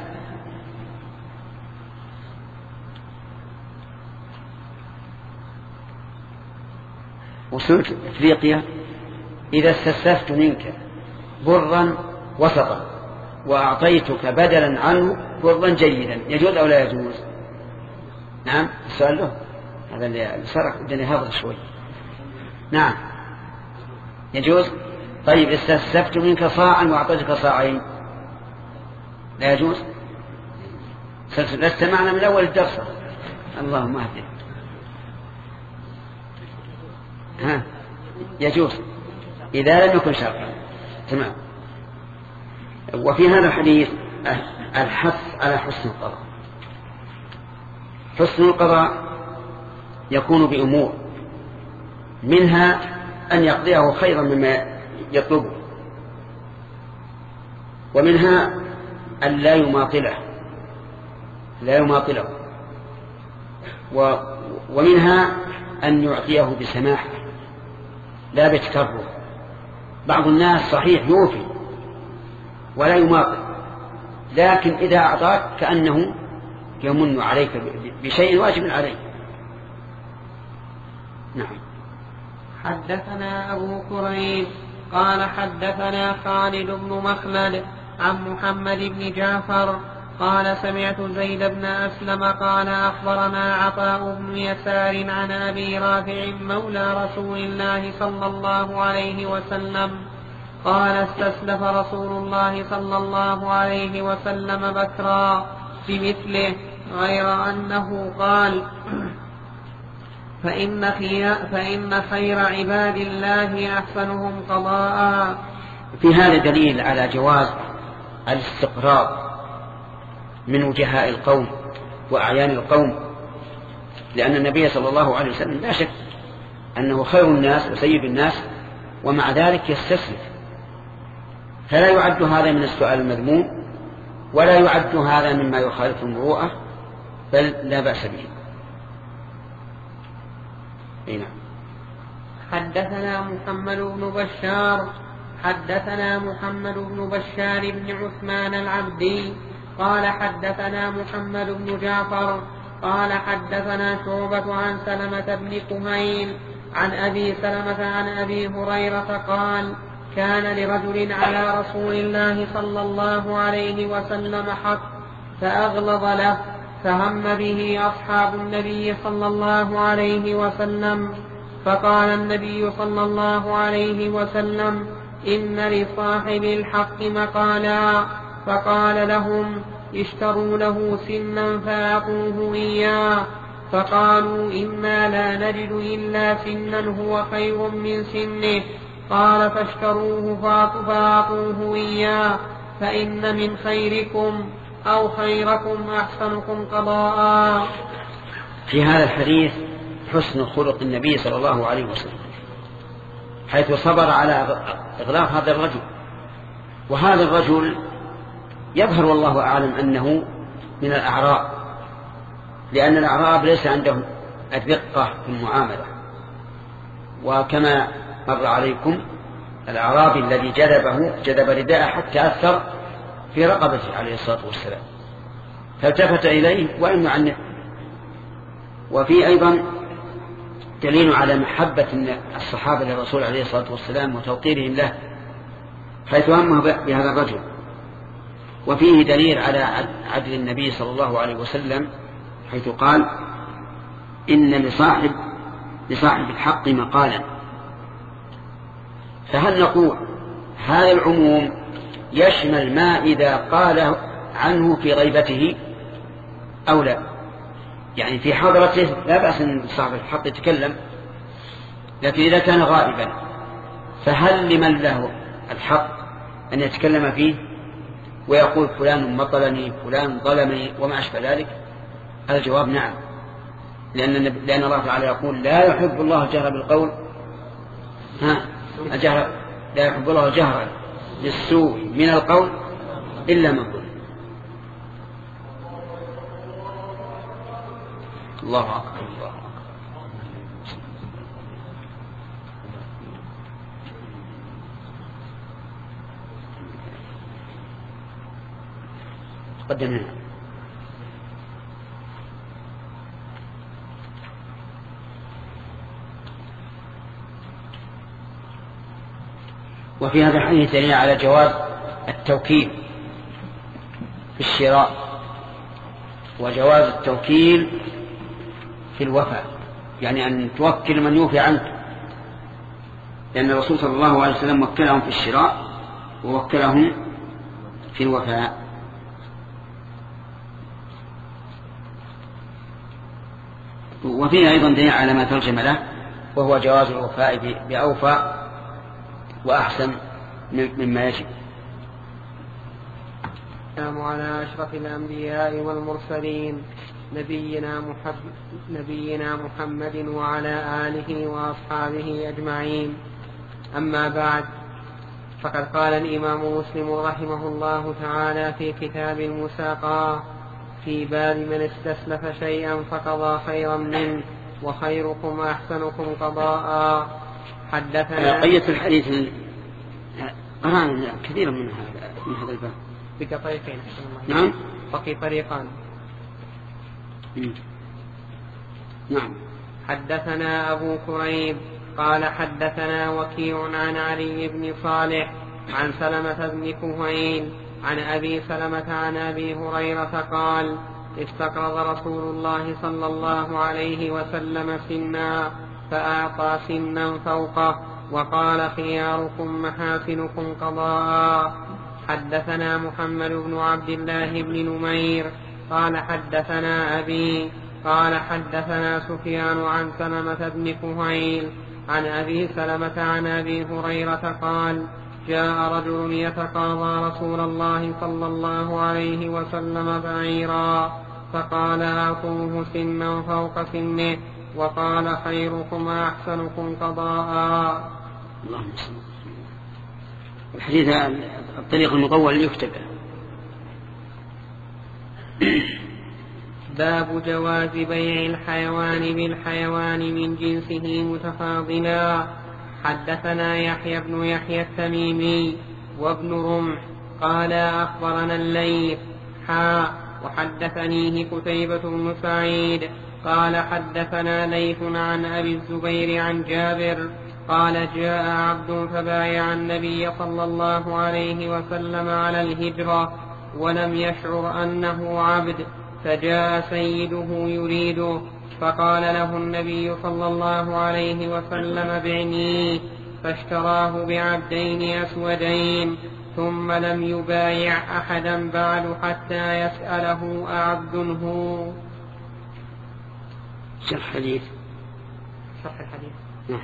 وصلت إفريقيا إذا استسلفت منك برا وسطا وأعطيتك بدلا عنه برا جيدا يجوز أو لا يجوز؟ نعم السؤال له هذا اللي سرق الدنيا هذا شوي. نعم يجوز. طيب استسلفت منك صاعا وأعطيتك صاعين لا يجوز؟ لست معنا من أول الدرس. اللهم اهدنا. ها يجوز إذا لم يكن شرطا. تمام. وفي هذا الحديث الحث على حسن القضاء. حسن القضاء يكون بأمور، منها أن يقضيه خيرا مما يطلبه، ومنها أن لا يماطله، ومنها أن يعطيه بسماح لا بتكرر. بعض الناس صحيح يوفي ولا يماطل، لكن إذا أعطاك كأنه يمن عليك بشيء واجب عليه. نعم. حدثنا أبو كريب قال حدثنا خالد بن مخلد عن محمد بن جعفر قال سمعت زيد بن أسلم قال أخبرنا عطاء بن يسار عن أبي رافع مولى رسول الله صلى الله عليه وسلم قال استسلف رسول الله صلى الله عليه وسلم بكرا بمثله غير أنه قال فإن خير عباد الله أحسنهم قضاء. في هذا دليل على جواز الاستقراض من وجهاء القوم وأعيان القوم، لأن النبي صلى الله عليه وسلم لا شك أنه خير الناس وسيد الناس، ومع ذلك يستسلف. فلا يعد هذا من السؤال المذموم ولا يعد هذا مما يخالف المروءة، بل لا بأس به. نعم. حدثنا محمد بن بشار حدثنا محمد بن بشار بن عثمان العبدي قال حدثنا محمد بن جعفر قال حدثنا شعبة عن سلمة بن كهيل عن أبي سلمة عن أبي هريرة قال كان لرجل على رسول الله صلى الله عليه وسلم حق فأغلظ له فهم به أصحاب النبي صلى الله عليه وسلم، فقال النبي صلى الله عليه وسلم إن لصاحب الحق مقالا، فقال لهم اشتروا له سنا فأعطوه إياه، فقالوا إنا لا نجد إلا سنا هو خير من سنه، قال فاشتروه فأعطوه إياه، فإن من خيركم أو خيركم أحسنكم قضاء. في هذا الحديث حسن خلق النبي صلى الله عليه وسلم، حيث صبر على إغلاق هذا الرجل. وهذا الرجل يظهر والله أعلم أنه من الأعراب، لأن الأعراب ليس عندهم الدقة في المعاملة. وكما مر عليكم الأعرابي الذي جذب رداءه حتى أثر في رقبته عليه الصلاة والسلام، فالتفت إليه وإن عنه. وفي أيضا دليل على محبة الصحابة للرسول عليه الصلاة والسلام وتوقيرهم له، حيث همه بهذا الرجل. وفيه دليل على عدل النبي صلى الله عليه وسلم، حيث قال إن لصاحب الحق مقالا. فهل نقول هذا العموم يشمل ما إذا قال عنه في غيبته أو لا؟ يعني في حضرته لا بأس أن صاحب الحق يتكلم، لكن إذا كان غائبا فهل لمن له الحق أن يتكلم فيه ويقول فلان مطلني فلان ظلمني وما أشبه ذلك؟ الجواب نعم، لأن الله تعالى يقول لا يحب الله الجهر بالقول لا يحب الله الجهر بالسوء من القول إلا من ظلم. الله أكبر الله أكبر. تقدمنا. وفي هذا الحديث دليل على جواز التوكيل في الشراء وجواز التوكيل في الوفاء، يعني أن توكل من يوفي عنك، لأن الرسول صلى الله عليه وسلم وكلهم في الشراء ووكلهم في الوفاء. وفيه أيضا دليل على ما ترجم له، وهو جواز الوفاء بأوفى وأحسن مما يجب. السلام على أشرف الأنبياء والمرسلين نبينا محمد وعلى آله وأصحابه أجمعين. أما بعد، فقد قال الإمام مسلم رحمه الله تعالى في كتاب المساقاة في باب من استسلف شيئا فقضى خيرا منه وخيركم أحسنكم قضاء. حدثنا قية الحديث قرأنا كثيرا من هذا الباب بطريقين. نعم، بقي طريقان. نعم. حدثنا أبو كريب قال حدثنا وكيع عن علي بن صالح عن سلمة بن كهيل عن أبي سلمة عن أبي هريرة قال استقرض رسول الله صلى الله عليه وسلم سنا فأعطى سنا فوقه وقال خياركم محاسنكم قضاء. حدثنا محمد بن عبد الله بن نمير قال حدثنا أبي قال حدثنا سفيان عن سلمة بن كهيل عن أبي سلمة عن أبي هريرة قال جاء رجل يتقاضى رسول الله صلى الله عليه وسلم بعيرا فقال أعطوه سنا فوق سنه وقال خيركم أحسنكم قضاء. الحديث الطريق المطول يكتب. باب جواز بيع الحيوان بالحيوان من جنسه متفاضلا. حدثنا يحيى بن يحيى التميمي وابن رمح قال أخبرنا الليث وحدثنيه قتيبة بن سعيد قال حدثنا ليث عن أبي الزبير عن جابر قال جاء عبد فبايع النبي صلى الله عليه وسلم على الهجرة ولم يشعر أنه عبد، فجاء سيده يريده فقال له النبي صلى الله عليه وسلم بعنيه، فاشتراه بعبدين أسودين ثم لم يبايع أحدا بعد حتى يسأله أعبد هو. شرح الحديث. نعم.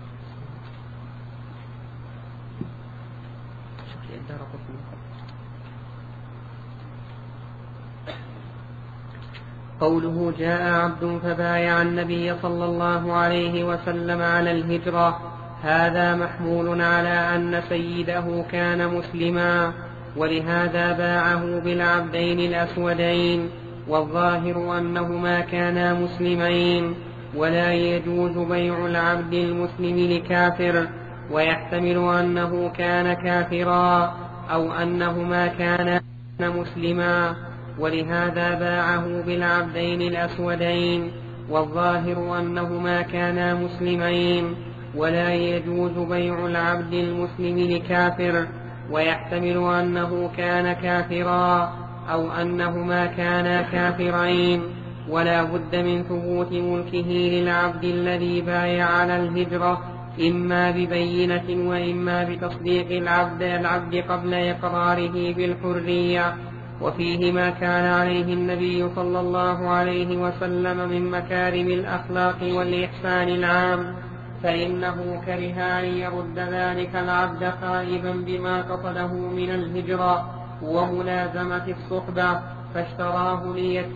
قوله جاء عبد فبايع النبي صلى الله عليه وسلم على الهجرة، هذا محمول على أن سيده كان مسلما، ولهذا باعه بالعبدين الأسودين، والظاهر أنهما كانا مسلمين، ولا يجوز بيع العبد المسلم لكافر، ويحتمل أنه كان كافرا أو أنهما كانا مسلما، ولهذا باعه بالعبدين الأسودين، والظاهر أنهما كانا مسلمين، ولا يجوز بيع العبد المسلم لكافر، ويحتمل أنه كان كافرا أو أنهما كانا كافرين، ولا بد من ثبوت ملكه للعبد الذي بايع على الهجرة، إما ببينة وإما بتصديق العبد قبل إقراره بالحرية. وفيه ما كان عليه النبي صلى الله عليه وسلم من مكارم الأخلاق والإحسان العام، فإنه كره أن يرد ذلك العبد خائبا بما قصده من الهجرة وملازمة الصحبة، فاشتراه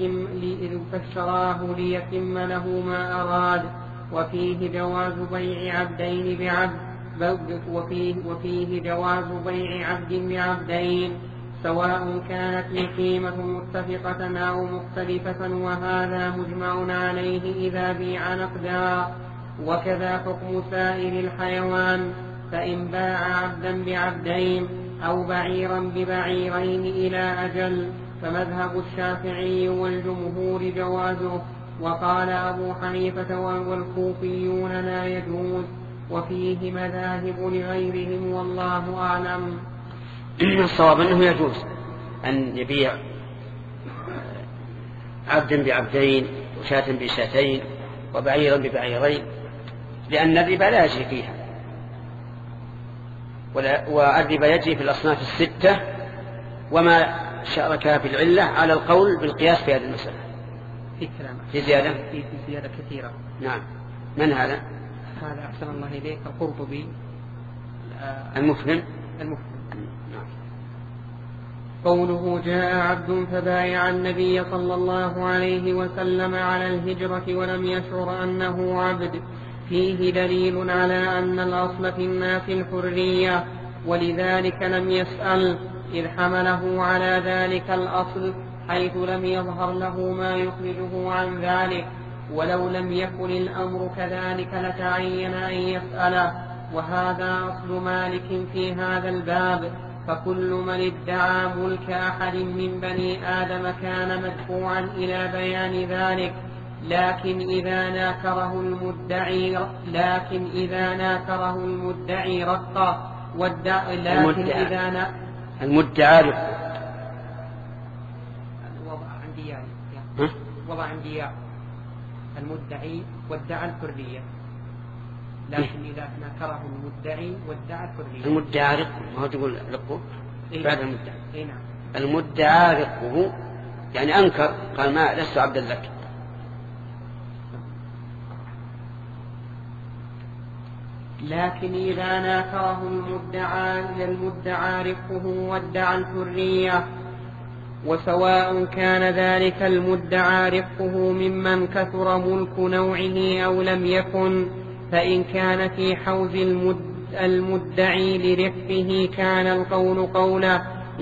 ليتم له ما أراد. وفيه جواز بيع عبدين بعبد وفيه جواز بيع عبد بعبدين سواء كانت القيمة متفقة أو مختلفة، وهذا مجمع عليه إذا بيع نقدا. وكذا حكم سائر الحيوان، فإن باع عبدا بعبدين أو بعيرا ببعيرين إلى أجل فمذهب الشافعي والجمهور جوازه، وقال أبو حنيفة والكوفيون لا يجوز، وفيه مذاهب لغيرهم والله أعلم. الصواب أنه يجوز أن يبيع عبدا بعبدين وشاة بشاتين وبعيرا ببعيرين، لأن الربا لا يجري فيها، والربا يجري في الأصناف الستة، وما شارك في العلة على القول بالقياس في هذه المسألة. في زيادة كثيرة. نعم. من هذا؟ هذا أحسن الله إليك القرطبي المفهم. قوله جاء عبد فبايع النبي صلى الله عليه وسلم على الهجرة ولم يشعر أنه عبد، فيه دليل على أن الأصل في الناس الحرية، ولذلك لم يسأل، إذ حمله على ذلك الأصل حيث لم يظهر له ما يخرجه عن ذلك، ولو لم يكن الأمر كذلك لتعين أن يسأله. وهذا أصل مالك في هذا الباب، فكل من ادعى ملك أحد من بني آدم كان مدفوعا إلى بيان ذلك، لكن إذا ناكره المدعي رقه المدعى وضع عندي المدعي وادعى الحرية، لكن إذا نكره المدعي وادعى الحرية. المدعى رقه، ما هو تقول رقه بعد المدعى. نعم. المدعى رقه يعني أنكر، قال ما لست عبدا لك. لكن إذا ناكره المدعى رقه وادعى الحرية، وسواء كان ذلك المدعى رقه ممن كثر ملك نوعه أو لم يكن، فإن كان في المدعي لرقه كان القول قوله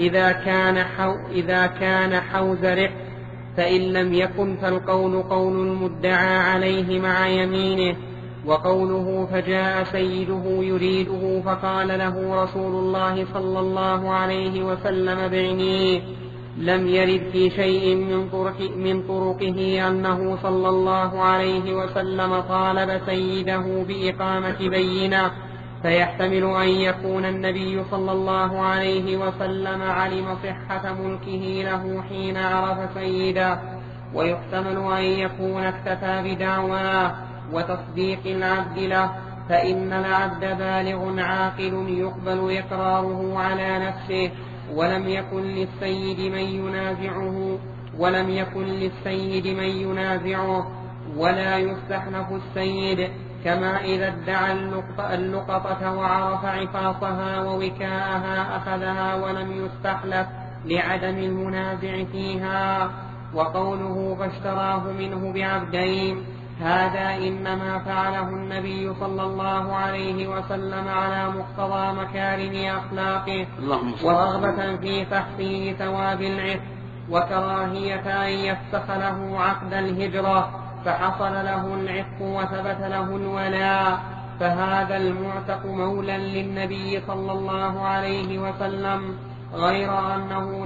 إذا كان حوز رق، فإن لم يكن فالقول قول المدعى عليه مع يمينه. وقوله فجاء سيده يريده فقال له رسول الله صلى الله عليه وسلم بعني، لم يرد في شيء من طرقه أنه صلى الله عليه وسلم طالب سيده بإقامة بينة، فيحتمل أن يكون النبي صلى الله عليه وسلم علم صحة ملكه له حين عرف سيده، ويحتمل أن يكون اكتفى بدعواه وتصديق العبد له، فإن العبد بالغ عاقل يقبل إقراره على نفسه، ولم يكن للسيد من ينازعه ولا يستحلف السيد، كما إذا ادعى اللقطة وعرف عفاصها ووكاءها أخذها ولم يستحلف لعدم المنازع فيها. وقوله فاشتراه منه بعبدين، هذا إنما فعله النبي صلى الله عليه وسلم على مقتضى مكارم أخلاقه ورغبة في تحصيل ثواب العتق، وكراهية أن يفسخ له عقد الهجرة فحصل له العتق وثبت له الولاء، فهذا المعتق مولى للنبي صلى الله عليه وسلم، غير أنه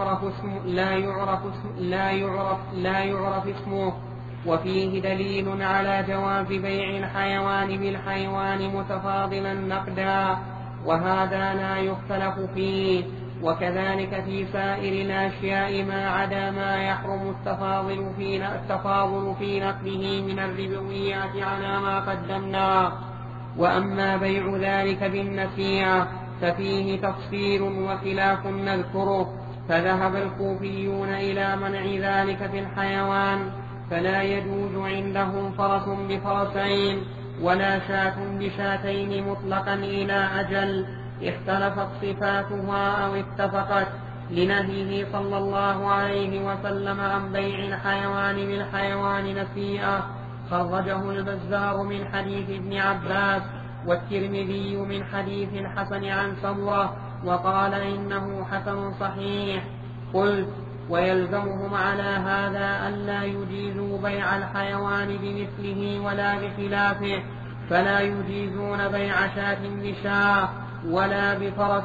لا يعرف اسمه. وفيه دليل على جواز بيع الحيوان بالحيوان متفاضلا نقدا، وهذا لا يختلف فيه. وكذلك في سائر الأشياء ما عدا ما يحرم التفاضل في نقله من الربويات على ما قدمنا. وأما بيع ذلك بالنسيئة ففيه تفصيل وخلاف نذكره، فذهب الكوفيون إلى منع ذلك في الحيوان، فلا يجوز عندهم فرس بفرسين ولا شاة بشاتين مطلقا إلى أجل اختلفت صفاتها أو اتفقت، لنهيه صلى الله عليه وسلم عن بيع الحيوان بالحيوان نسيئة. خرجه البزار من حديث ابن عباس، والترمذي من حديث الحسن عن سمرة، وقال إنه حسن صحيح. قلت ويلزمهم على هذا ألا يجيزوا بيع الحيوان بمثله ولا بخلافه، فلا يجيزون بيع شاة بشاة ولا بفرس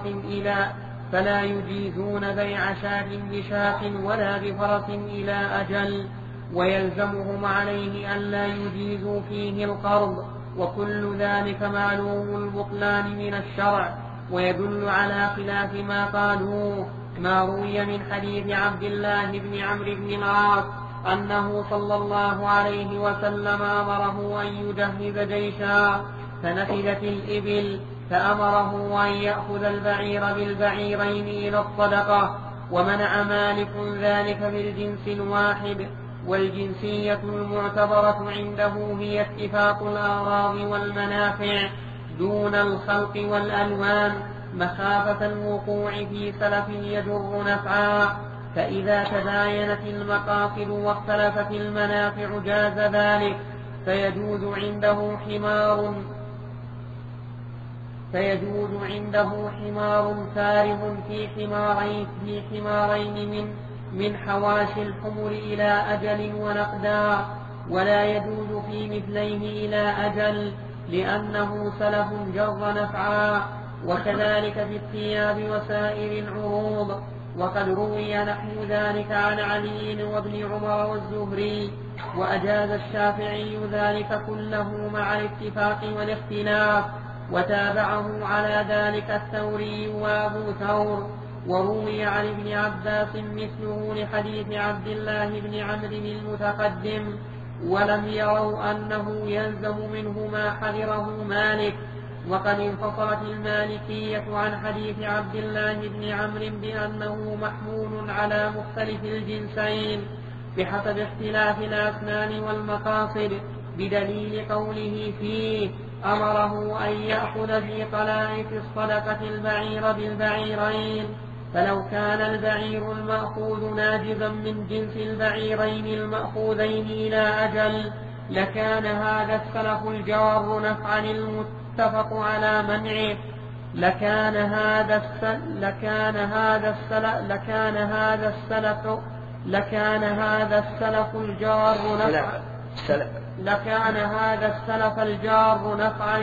ولا بفرس إلى أجل. ويلزمهم عليه ألا يجيزوا فيه القرض، وكل ذلك معلوم البطلان من الشرع، ويدل على خلاف ما قالوه ما روي من حديث عبد الله بن عمرو بن العاص أنه صلى الله عليه وسلم أمره أن يجهز جيشا فنفدت الإبل، فأمره أن يأخذ البعير بالبعيرين إلى الصدقة، ومنع مالك ذلك بالجنس الواحد. والجنسية المعتبرة عنده هي اتفاق الأغراض والمنافع دون الخلق والألوان، مخافة الوقوع في سلف يجر نفعا، فإذا تباينت المقاصد واختلفت المنافع جاز ذلك، فيجوز عنده حمار فارغ في حمارين من حواشي الحمر إلى أجل ونقدا، ولا يجوز في مثليه إلى أجل لأنه سلف جر نفعا. وكذلك في الثياب وسائر العروض، وقد روي نحو ذلك عن علي وابن عمر والزهري، وأجاز الشافعي ذلك كله مع الاتفاق والاختلاف، وتابعه على ذلك الثوري وأبو ثور. وروي عن ابن عباس مثله لحديث عبد الله بن عمرو المتقدم، ولم يروا أنه يلزم منه ما حذره مالك. وقد انفصلت المالكية عن حديث عبد الله بن عمرو بأنه محمول على مختلف الجنسين بحسب اختلاف الأسنان والمقاصد، بدليل قوله فيه أمره أن يأخذ في طلائف الصدقة البعير بالبعيرين، فلو كان البعير المأخوذ ناجزا من جنس البعيرين المأخوذين إلى أجل لكان هذا السلف الجار نفعا المتفق على منعه لكان هذا السلف الجار نفعا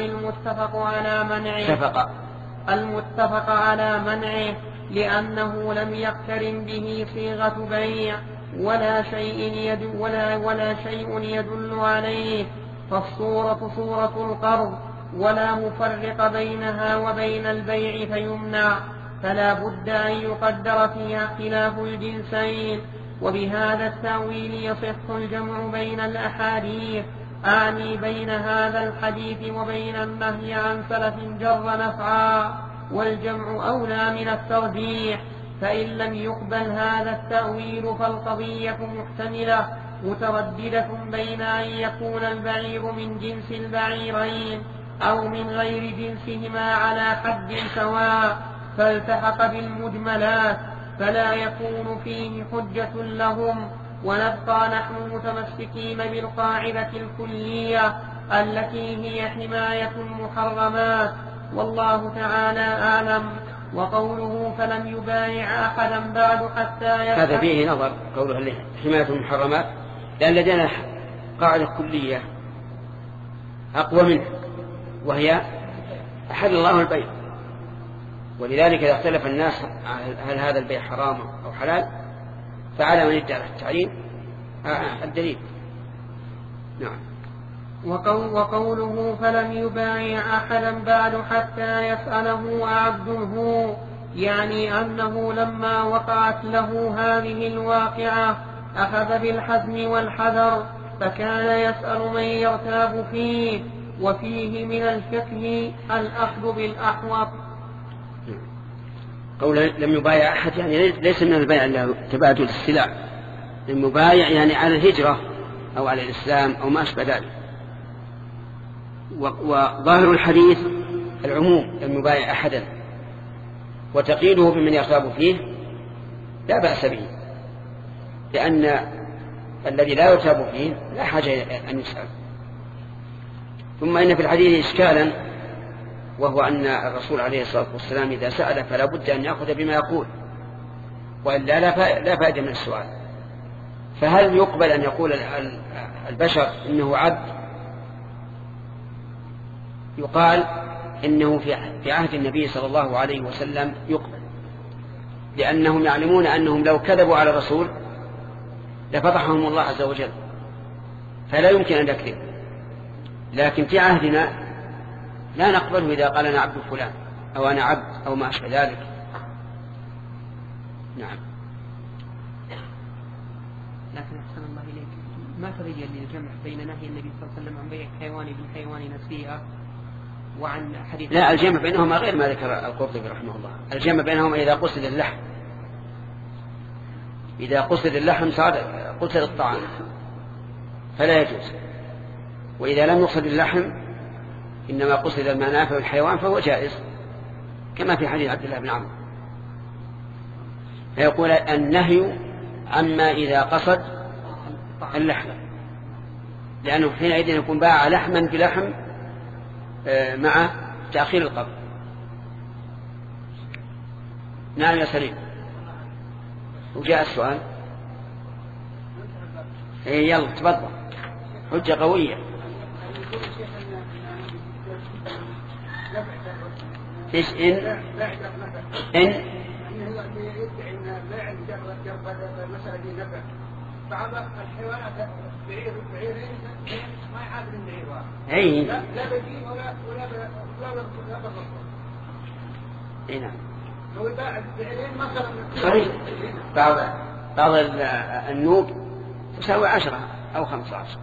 المتفق على منعه لأنه لم يقترن به صيغة بيع ولا شيء يدل عليه، فالصورة صورة القرض ولا مفرق بينها وبين البيع فيمنع، فلا بد أن يقدر فيها اختلاف الجنسين. وبهذا التأويل يصح الجمع بين الأحاديث، أعني بين هذا الحديث وبين النهي عن سلف جر نفعا، والجمع أولى من الترجيح. فإن لم يقبل هذا التأويل فالقضية محتملة مترددة بين أن يكون البعير من جنس البعيرين أو من غير جنسهما على حد سواء فالتحق بالمجملات فلا يكون فيه حجة لهم، ونبقى نحن متمسكين بالقاعدة الكلية التي هي حماية المحرمات، والله تعالى أعلم. وقوله فلم يبايع أحدا بعد حتى هذا فيه نظر، قوله حماية المحرمات، لأن لدينا قاعدة كلية أقوى منه وهي أحل الله البيع، ولذلك إذا اختلف الناس هل هذا البيع حرام أو حلال فعلى من ادعى التعيين الدليل. نعم. وقوله فلم يبايع أحدا بعد حتى يسأله عبده، يعني أنه لما وقعت له هذه الواقعة أخذ بالحزم والحذر، فكان يسأل من يرتاب فيه، وفيه من الفقه الأخذ بالأحوط. قول لم يبايع أحد يعني ليس من البيع إلا تبادل السلع، المبايع يعني على الهجرة أو على الإسلام أو ما أشبه ذلك. وظاهر الحديث العموم لم يبايع أحدا، وتقييده بمن يرتاب فيه لا بأس به، لأن الذي لا يرتاب فيه لا حاجة أن يسأل. ثم إن في الحديث إشكالا، وهو أن الرسول عليه الصلاة والسلام إذا سأل فلا بد أن يأخذ بما يقول، وإلا لا فائدة من السؤال. فهل يقبل أن يقول البشر إنه عبد؟ يقال إنه في عهد النبي صلى الله عليه وسلم يقبل، لأنهم يعلمون أنهم لو كذبوا على الرسول لفضحهم الله عز وجل، فلا يمكن أن يكذب. لكن في عهدنا لا نقبله إذا قال أنا عبد فلان أو أنا عبد أو ما أشبه ذلك. نعم. لكن أحسن الله إليك، ما تبين لي الجمع بين نهي النبي صلى الله عليه وسلم عن بيع الحيوان بالحيوان نسيئة وعن حديث؟ لا، الجمع بينهما غير ما ذكر القرطبي رحمه الله. الجمع بينهما إذا قصد اللحم، إذا قصد اللحم صار قصد الطعام فلا يجوز، وإذا لم يقصد اللحم إنما قصد المنافع والحيوان فهو جائز، كما في حديث عبد الله بن عمرو. فيقول النهي عما إذا قصد اللحم، لأنه حينئذ يكون باع لحما بلحم مع تأخير القبض. نعم يا سليم، وجاء السؤال. يلا تفضل، حجة قوية. إيش إن بعض الحيوانات بعيرين ما يعادل البعير واحد، أي لا بدين ولا بالرصد. اي نعم. لو يباع البعيرين مثلا صحيح، بعض النوب تساوي 10 أو 15.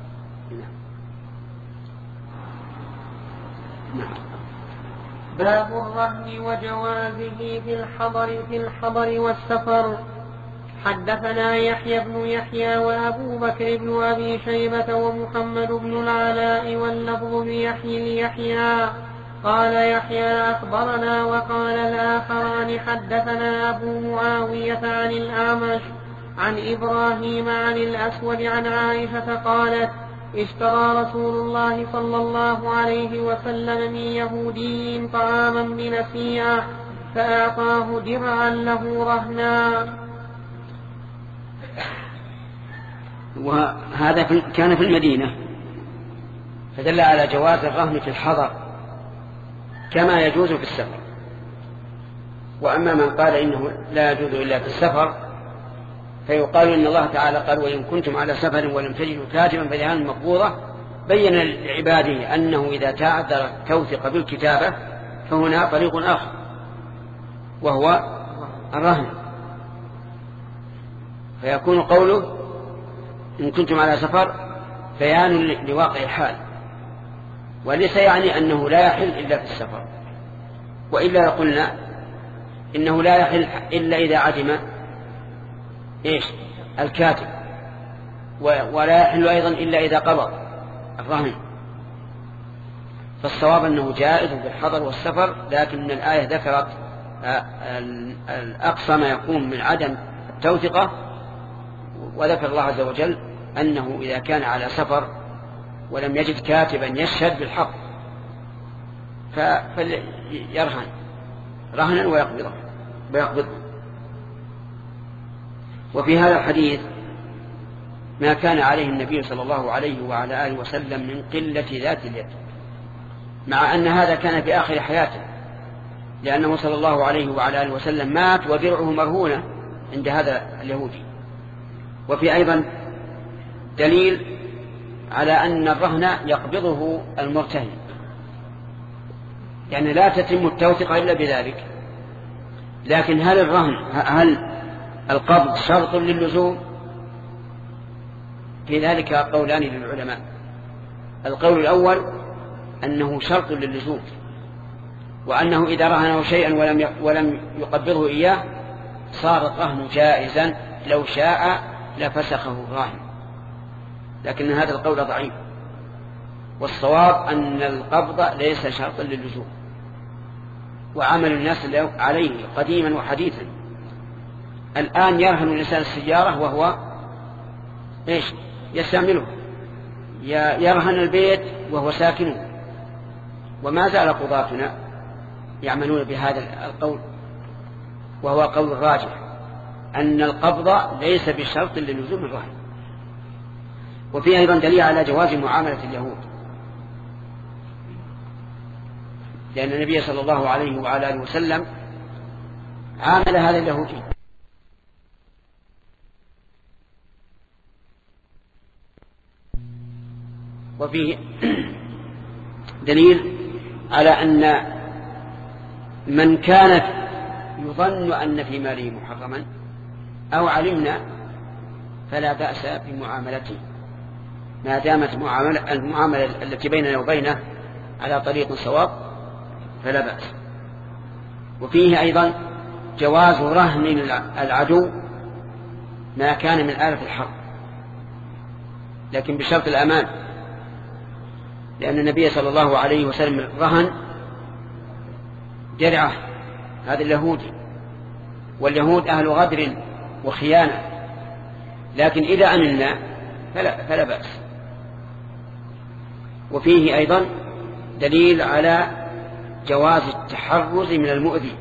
نعم. باب الرهن وجوازه في الحضر والسفر. حدثنا يحيى بن يحيى وأبو بكر بن أبي شيبة ومحمد بن العلاء واللفظ ليحيى قال يحيى أخبرنا، وقال الآخران حدثنا أبو معاوية عن الأعمش عن إبراهيم عن الأسود عن عائشة قالت اشترى رسول الله صلى الله عليه وسلم من يهودي طعاما بنسيئة فأعطاه درعا له رهنا. وهذا كان في المدينة، فدل على جواز الرهن في الحضر كما يجوز في السفر. وأما من قال إنه لا يجوز إلا في السفر فيقال إن الله تعالى قال وإن كنتم على سفر ولم تجدوا كاتبا فرهان مقبوضة، بين لعباده أنه إذا تعذر توثق بالكتابة فهنا طريق آخر وهو الرهن، فيكون قوله إن كنتم على سفر بيان لواقع الحال، وليس يعني أنه لا يحل إلا في السفر، وإلا قلنا إنه لا يحل إلا إذا عدم الكاتب، ولا يحل أيضا إلا إذا قبض الرهن. فالصواب أنه جائز في الحضر والسفر، لكن الآية ذكرت الأقصى ما يكون من عدم التوثقة، وذكر الله عز وجل أنه إذا كان على سفر ولم يجد كاتبا يشهد بالحق فليرهن رهنا ويقبض. وفي هذا الحديث ما كان عليه النبي صلى الله عليه وعلى آله وسلم من قلة ذات اليد، مع أن هذا كان في آخر حياته، لأنه صلى الله عليه وعلى آله وسلم مات ودرعه مرهونة عند هذا اليهودي. وفي أيضا دليل على أن الرهن يقبضه المرتهن، يعني لا تتم التوثيق إلا بذلك. لكن هل القبض شرط للزوم؟ في ذلك قولان للعلماء. القول الأول أنه شرط للزوم، وأنه إذا رهنه شيئا ولم يقبضه إياه صار الرهن جائزا، لو شاء لفسخه الراهن، لكن هذا القول ضعيف، والصواب أن القبض ليس شرطا للزوم، وعمل الناس عليه قديما وحديثا. الآن يرهن الإنسان السيارة وهو يستعمله، يرهن البيت وهو ساكنه، وما زال قضاتنا يعملون بهذا القول، وهو قول الراجح أن القبض ليس بشرط للزوم الرهن. وفيه أيضا دليل على جواز معاملة اليهود، لأن النبي صلى الله عليه وعلى آله وسلم عامل هذا اليهودي. وفيه دليل على أن من كانت يظن أن في ماله محرما أو علمنا فلا بأس بمعاملته، ما دامت المعاملة التي بيننا وبينه على طريق صواب فلا بأس. وفيه أيضا جواز رهن العدو ما كان من آلة الحرب، لكن بشرط الأمان، لأن النبي صلى الله عليه وسلم رهن درعه هذا اليهودي، واليهود أهل غدر وخيانة، لكن إذا أمنا فلا بأس. وفيه أيضا دليل على جواز التحرز من المؤذي،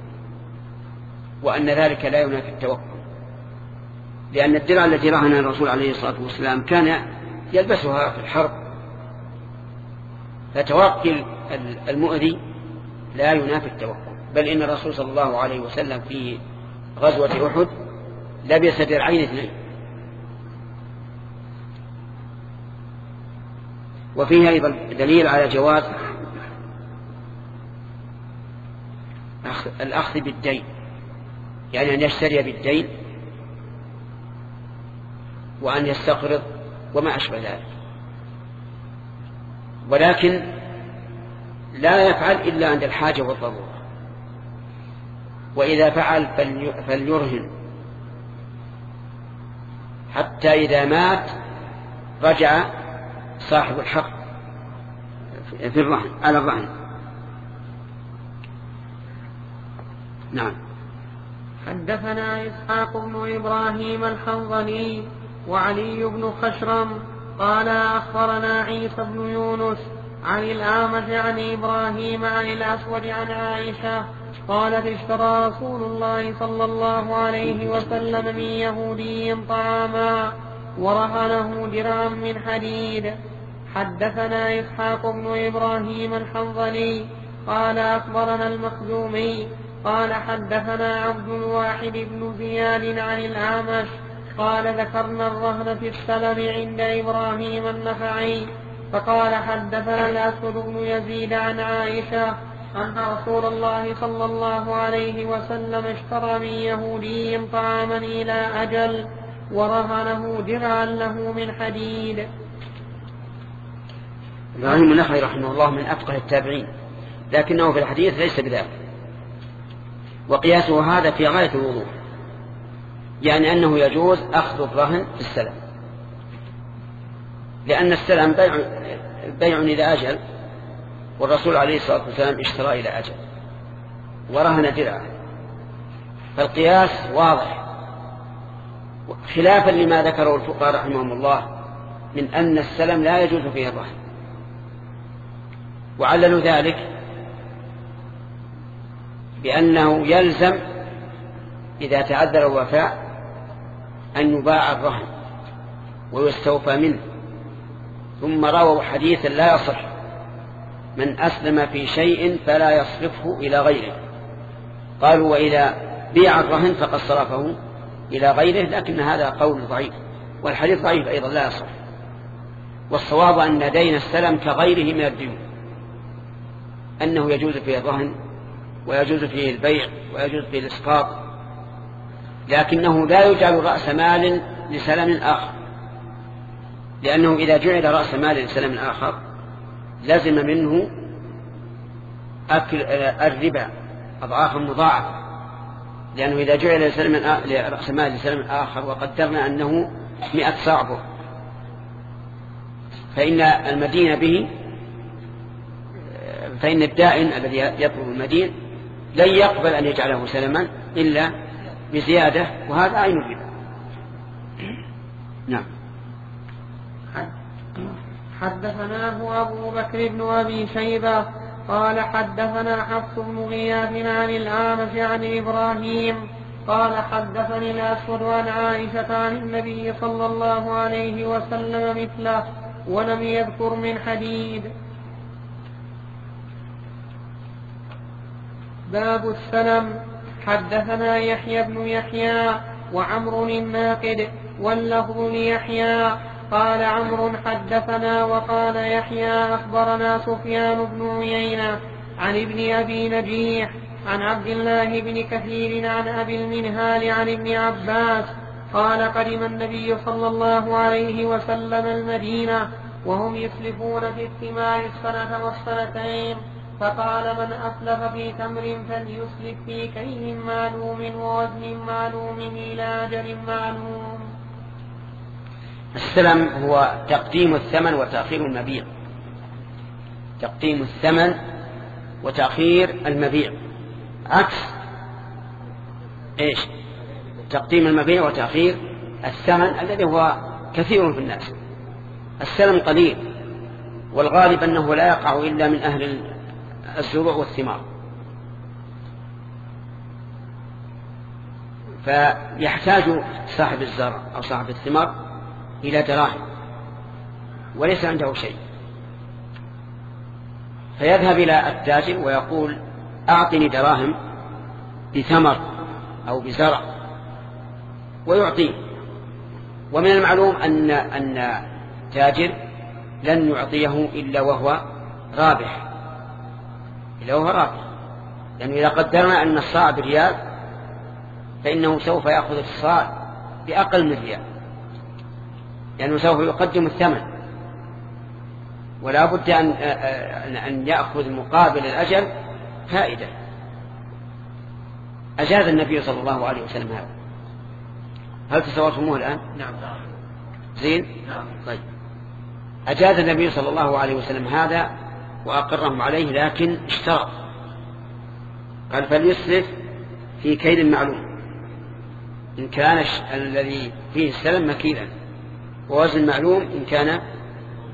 وأن ذلك لا ينافي التوكل، لأن الدرع التي رهنها الرسول عليه الصلاة والسلام كان يلبسها في الحرب، فتوكل المؤذي لا ينافي التوكل، بل إن الرسول صلى الله عليه وسلم في غزوة أحد لبس درعين اثنين. وفيه أيضا دليل على جواز الأخذ بالدين، يعني أن يشتري بالدين وأن يستقرض وما أشبه ذلك، ولكن لا يفعل إلا عند الحاجة والضرورة، وإذا فعل فليرهن حتى إذا مات رجع صاحب الحق في الرهن على الرهن. نعم. حدثنا إسحاق بن إبراهيم الحنظلي وعلي بن خشرم قال أخبرنا عيسى بن يونس عن الأعمش عن إبراهيم عن الأسود عن عائشة قالت اشترى رسول الله صلى الله عليه وسلم من يهودي طعاما ورهنه درعا من حديد. حدثنا إسحاق بن إبراهيم الحنظلي قال أخبرنا المخزومي قال حدثنا عبد الواحد بن زياد عن الأعمش قال ذكرنا الرهن في السلم عند إبراهيم النخعي فقال حدثنا الأسود بن يزيد عن عائشة أن رسول الله صلى الله عليه وسلم اشترى من يهودي طعاما إلى أجل ورهنه درعا له من حديد. إبراهيم النخعي رحمه الله من أفقه التابعين، لكنه في الحديث ليس بذلك، وقياسه هذا في غاية الوضوح، يعني أنه يجوز أخذ الرهن في السلم، لأن السلم بيع إلى أجل، والرسول عليه الصلاة والسلام اشترى إلى أجل ورهن درعا، فالقياس واضح، خلافا لما ذكره الفقهاء رحمهم الله من أن السلم لا يجوز فيه الرهن، وعللوا ذلك بأنه يلزم إذا تعذر الوفاء أن يباع الرهن ويستوفى منه، ثم رووا حديثا لا يصح من أسلم في شيء فلا يصرفه إلى غيره، قالوا وإذا بيع الرهن فقد صرفه إلى غيره، لكن هذا قول ضعيف، والحديث ضعيف أيضا لا يصح. والصواب أن دين السلم كغيره من الدين، أنه يجوز فيه الرهن ويجوز فيه البيع ويجوز فيه الإسقاط، لكنه لا يجعل رأس مال لسلم آخر، لأنه إذا جعل رأس مال لسلم آخر لازم منه أكل الربا أضعافا مضاعفة، لأنه إذا جعل رأس مال لسلم آخر وقدرنا أنه 100 صاع بر، فإن المدين به، فإن الدائن الذي يطلب المدين لن يقبل أن يجعله سلما إلا بزيادة، وهذا عين الربا. نعم. حدثناه أبو بكر بن أبي شيبة قال حدثنا حفص بن غياث عن الأعمش عن إبراهيم قال حدثني الأسود عن عائشة عن النبي صلى الله عليه وسلم مثله ولم يذكر من حديد. باب السلم. حدثنا يحيى بن يحيى وعمر الناقد واللفظ ليحيى قال عمرو حدثنا وقال يحيى أخبرنا سفيان بن عيينة عن ابن أبي نجيح عن عبد الله بن كثير عن أبي المنهال عن ابن عباس قال قدم النبي صلى الله عليه وسلم المدينة وهم يسلفون في الثمار السنة والسنتين، فقال من أسلف في تمر فليسلف في كيل معلوم ووزن معلوم إلى أجل معلوم. السلم هو تقديم الثمن وتأخير المبيع، تقديم الثمن وتأخير المبيع، عكس إيش؟ تقديم المبيع وتأخير الثمن الذي هو كثير في الناس. السلم قليل، والغالب أنه لا يقع إلا من أهل الزروع والثمار، فيحتاج صاحب الزرع أو صاحب الثمار إلى دراهم وليس عنده شيء، فيذهب إلى التاجر ويقول أعطني دراهم بثمر أو بزرع ويعطيه. ومن المعلوم أن تاجر لن يعطيه إلا وهو رابح، لأنه إذا قدرنا أن الصاع بريال فإنه سوف يأخذ الصاع بأقل من ريال، لأنه سوف يقدم الثمن، ولا بد أن يأخذ مقابل الأجل فائدة. أجاز النبي صلى الله عليه وسلم هذا. هل تصورتموه الآن؟ نعم. زين؟ نعم. طيب. أجاز النبي صلى الله عليه وسلم هذا وأقرهم عليه، لكن اشترط، قال فليسلف في كيل معلوم إن كان الذي فيه السلم مكيلا، ووزن معلوم إن كان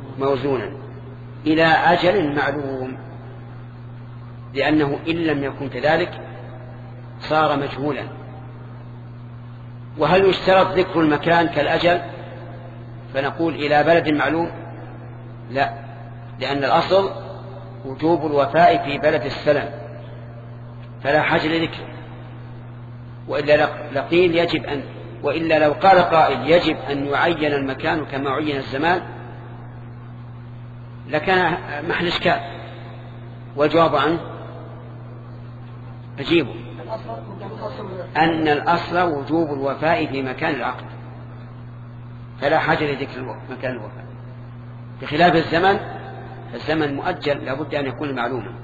موزونا إلى أجل معلوم، لأنه إن لم يكن كذلك صار مجهولا. وهل يشترط ذكر المكان كالأجل فنقول إلى بلد معلوم؟ لا، لأن الأصل وجوب الوفاء في بلد السلم فلا حاجة لذكره. وإلا لو قال قائل يجب أن يعين المكان كما عين الزمان لكان محل إشكال، والجواب عنه أجيبه أن الأصل وجوب الوفاء في مكان العقد فلا حاجة لذكر مكان الوفاء، بخلاف الزمن فالزمن مؤجل لابد أن يكون معلوما.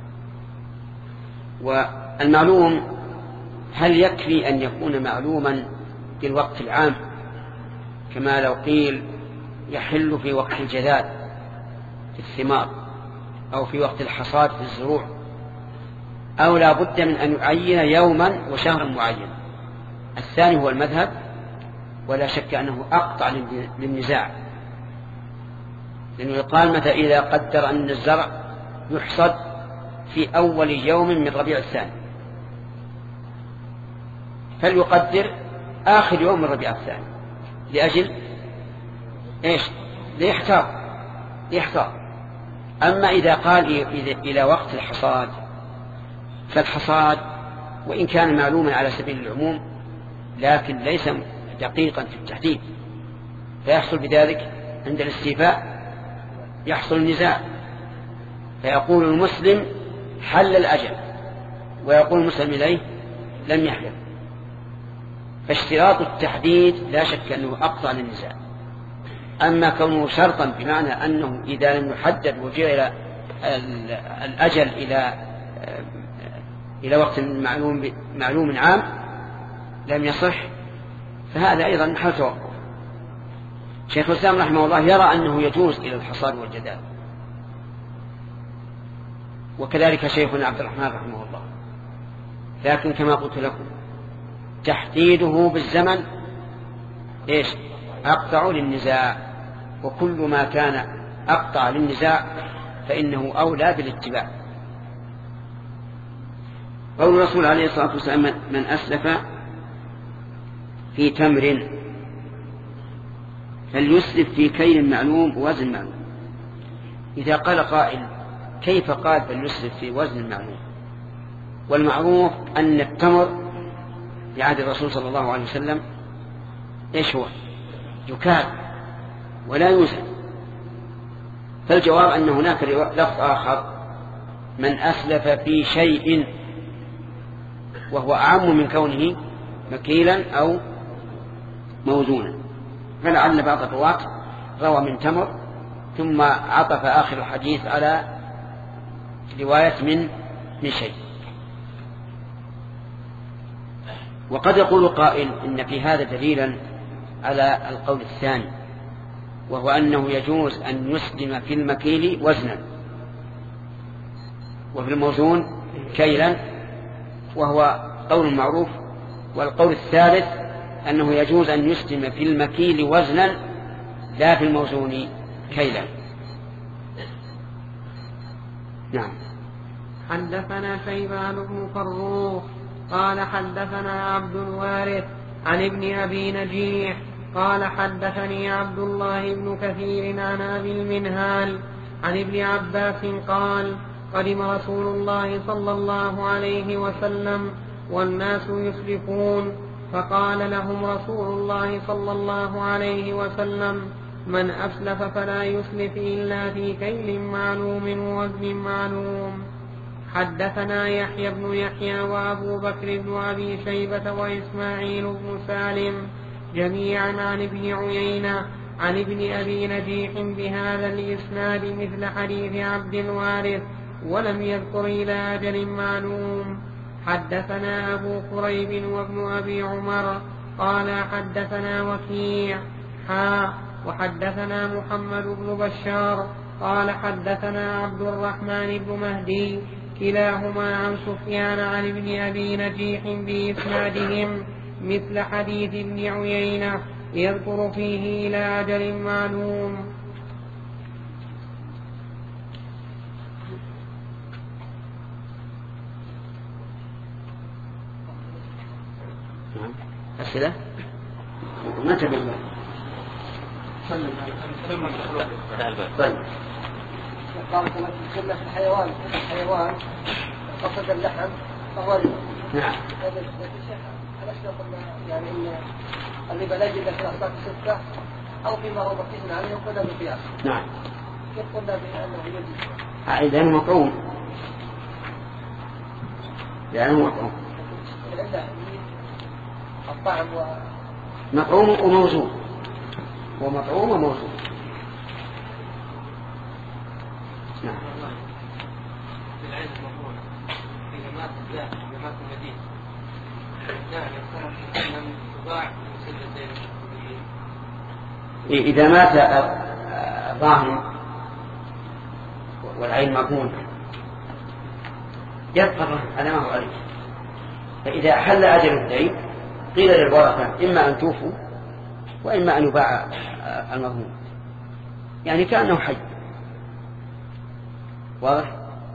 والمعلوم هل يكفي أن يكون معلوما في الوقت العام كما لو قيل يحل في وقت الجذاذ في الثمار أو في وقت الحصاد في الزروع، أو لا بد من أن يعين يوما وشهرا معين؟ الثاني هو المذهب، ولا شك أنه أقطع للنزاع، لأنه يقال متى إذا قدر أن الزرع يحصد في أول يوم من ربيع الثاني فليقدر آخر يوم من ربيع الثاني لأجل إيش؟ ليحتاط. أما إذا قال إلى وقت الحصاد فالحصاد وإن كان معلوما على سبيل العموم لكن ليس دقيقا في التحديد، فيحصل بذلك عند الاستيفاء يحصل النزاع، فيقول المسلم حل الأجل ويقول المسلم إليه لم يحلم. فاشتراط التحديد لا شك أنه أقطع للنزاع. أما كونه شرطا بمعنى أنه إذا لم يحدد وجاء إلى الأجل إلى وقت معلوم عام لم يصح، فهذا أيضا محل توقف. شيخ الإسلام رحمه الله يرى أنه يجوز إلى الحصاد والجدال، وكذلك شيخنا عبد الرحمن رحمه الله، لكن كما قلت لكم تحديده بالزمن إيش؟ أقطع للنزاع، وكل ما كان أقطع للنزاع فإنه أولى بالاتباع. قول الرسول عليه الصلاة والسلام من أسلف في تمر فليسلف في كيل معلوم ووزن معلوم. إذا قال قائل كيف قال فليسلف في وزن معلوم؟ والمعروف أن التمر في عهد الرسول صلى الله عليه وسلم إيش هو؟ يكال ولا يوزن. فالجواب أن هناك لفظ آخر من أسلف في شيء، وهو أعم من كونه مكيلا أو موزونا. فلعل بعض الرواة روى من تمر ثم عطف آخر الحديث على رواية من شيء. وقد يقول قائل إن في هذا دليلا على القول الثاني، وهو أنه يجوز أن يسلم في المكيل وزنا وفي الموزون كيلا، وهو قول معروف. والقول الثالث أنه يجوز أن يسلم في المكيل وزنا لا في الموزون كيلا. نعم. حدثنا شيبان بن فروخ قال حدثنا عبد الوارث عن ابن أبي نجيح قال حدثني عبد الله بن كثير عن أبي المنهال عن ابن عباس قال قدم رسول الله صلى الله عليه وسلم والناس يسلفون، فقال لهم رسول الله صلى الله عليه وسلم من أسلف فلا يسلف إلا في كيل معلوم ووزن معلوم. حدثنا يحيى بن يحيى وأبو بكر بن أبي شيبة وإسماعيل بن سالم جميعا عن ابن عيينة عن ابن أبي نجيح بهذا الإسناد مثل حديث عبد الوارث ولم يذكر إلى أجل معلوم. حدثنا أبو قريب وابن أبي عمر قال حدثنا وكيع وحدثنا محمد بن بشار قال حدثنا عبد الرحمن بن مهدي كلاهما عن سفيان عن ابن أبي نجيح بإسنادهم مثل حديث ابن عيينة يذكر فيه إلى أجل معلوم. نعم. أسئلة؟ ما تبي طيب. قال كما في الحيوان قصد اللحم فهو ربا. نعم. هذا الشيخ ألسنا قلنا يعني إن الربا لا يجب في الأصناف الستة أو فيما هو مقيس عليه وقلنا بالقياس. نعم. كيف قلنا بأنه يجب؟ إذا مطعوم. لأنه مطعوم. الطعم مطعوم وموزون. ومطعوم وموزون. نعم. في العين المضمونة إذا مات الزاهد إذا مات المدين الزاهد يصنف من تباع مسلسين. إذا مات الراهن والعين مضمونة يبقى الرهن على ما هو عليه. فإذا حل أجل الدين قيل للورثة إما أن توفوا وإما أن يباع المضمون، يعني كأنه حي. واضح؟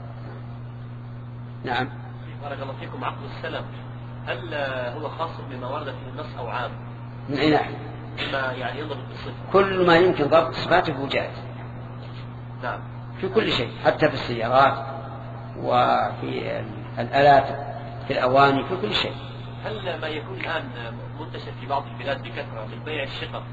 نعم. بارك الله فيكم. عقد السلم هل هو خاص بما ورد فيه النص أو عام؟ من أي ناحية؟ بما يعني يضبط بالصفة. كل ما يمكن ضبط صفاته جائز. نعم. في كل شيء، حتى في السيارات وفي الآلات في الأواني في كل شيء. هل ما يكون الآن منتشر في بعض البلاد بكثرة من بيع الشقق؟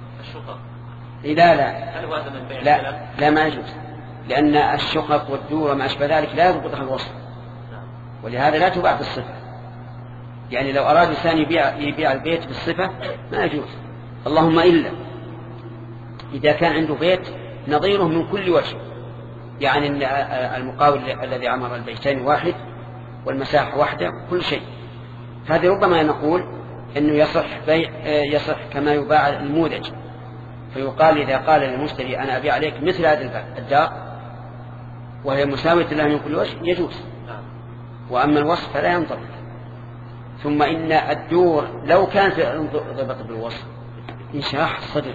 لا هل هو هذا من بيع لا السلم؟ لا ما يجوز، لأن الشقق والدور وما أشبه ذلك لا يضبطها الوصف، ولهذا لا تباع بالصفة. يعني لو أراد إنسان يبيع البيت بالصفة ما يجوز، اللهم إلا إذا كان عنده بيت نظيره من كل وجه، يعني المقاول الذي عمر البيتين واحد والمساحة واحدة كل شيء، هذا ربما نقول أنه يصح كما يباع المودج، فيقال إذا قال للمشتري أنا أبيع عليك مثل هذه الدار وهي مساوية له من كل وجه يجوز. وأما الوصف فلا ينضبط. ثم إن الدور لو كانت ضبط بالوصف انشراح الصدر،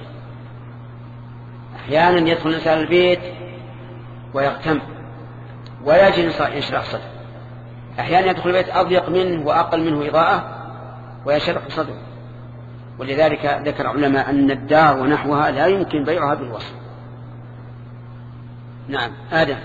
أحيانا يدخل الإنسان البيت ويغتم ولا يجد انشراح صدر، أحيانا يدخل البيت أضيق منه وأقل منه إضاءة ويشرح صدره. ولذلك ذكر علماء أن الدار ونحوها لا يمكن بيعها بالوصف. نعم. آدم.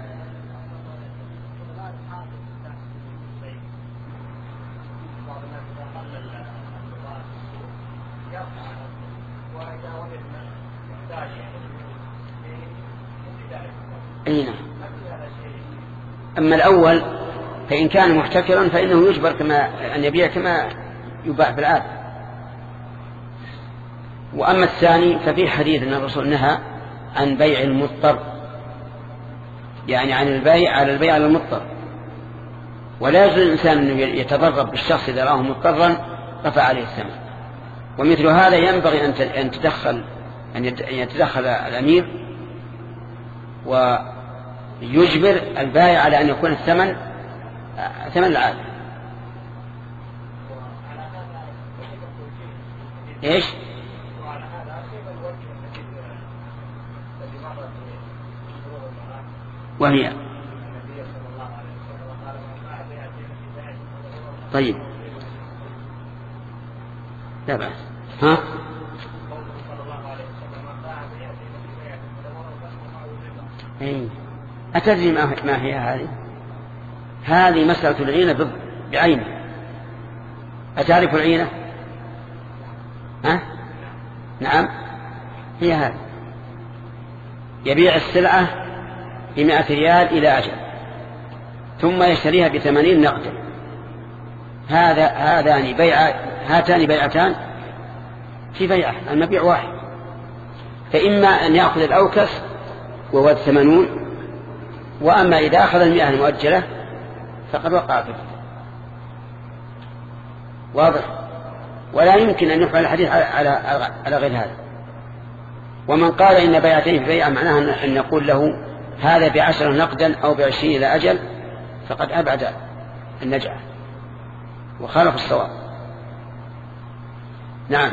أين؟ أما الأول فإن كان محتكرا فإنه يجبر كما أن يبيع كما يباع بالعادة. وأما الثاني ففي حديث أن الرسول نهى عن بيع المضطر، يعني عن البيع على البيع على المضطر، ولا يجوز الإنسان أن يتضرب بالشخص إذا راه مضطرا رفع عليه الثمن. ومثل هذا ينبغي أن يتدخل الأمير ويجبر البائع على أن يكون الثمن ثمن العادة. إيش؟ وهي طيب لا بأس. ها؟ أي أتدري ما هي هذه؟ هذه مسألة العينة بعينها. أتعرف العينة؟ ها؟ نعم هي هذه. يبيع السلعة ب100 ريال إلى أجل ثم يشتريها ب80 نقدا. هاتان بيعتان في بيعة، المبيع واحد، فإما أن يأخذ الأوكس وهو 80، وأما إذا أخذ 100 المؤجلة فقد وقع فيه. واضح؟ ولا يمكن أن يحمل الحديث على غير هذا. ومن قال إن بيعتين في بيعة معناها أن نقول له هذا ب10 نقدا أو ب20 إلى أجل فقد أبعد النجعة وخالف الصواب. نعم.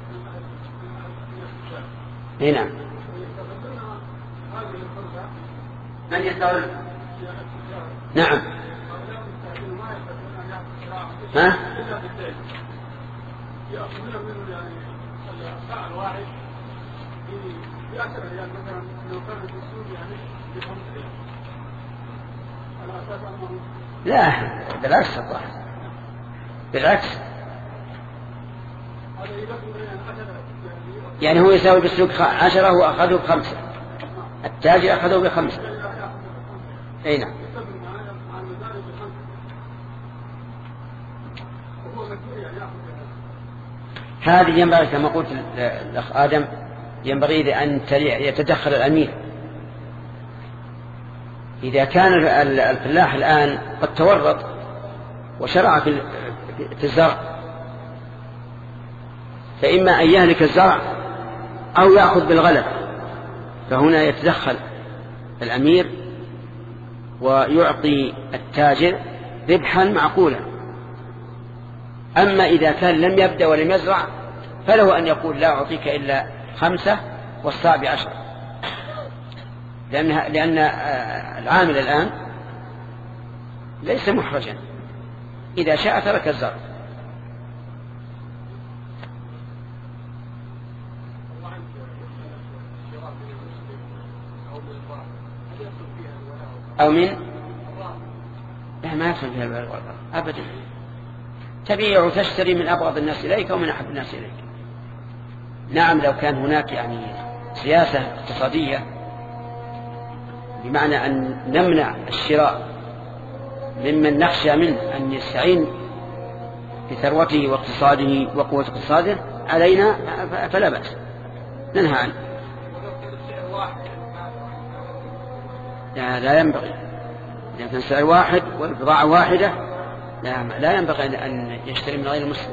هنا من يستغرب؟ نعم. ها؟ يأخذون منه يعني الساعة الواحد في 10 ريال مثلا لو كان في السوق يعني ب 5 ريال على أساس أنه لا بالعكس الظاهر بالعكس يعني هو يساوي بالسوق 10 وأخذه ب5 التاجر أخذه ب5. أي نعم. هذه ينبغي كما قلت الأخ آدم ينبغي أن يتدخل الأمير. إذا كان الفلاح الآن قد تورط وشرع في الزرع فإما أن يهلك الزرع أو يأخذ بالغلب، فهنا يتدخل الأمير ويعطي التاجر ربحا معقولا. أما إذا كان لم يبدأ ولم يزرع فله أن يقول لا أعطيك إلا 5 والصاع ب10، لأن العامل الآن ليس محرجا، إذا شاء ترك الزرع. أو من لا ما يدخل فيها الولاء والبراء أبدا. تبيع وتشتري من أبغض الناس إليك ومن أحب الناس إليك. نعم لو كان هناك يعني سياسة اقتصادية بمعنى أن نمنع الشراء ممن نخشى منه أن يستعين بثروته واقتصاده وقوة اقتصاده علينا فلا بأس ننهى عنه. لا ينبغي إذا كان سعر واحد والبضاعة واحدة لا ينبغي أن يشتري من غير المسلم.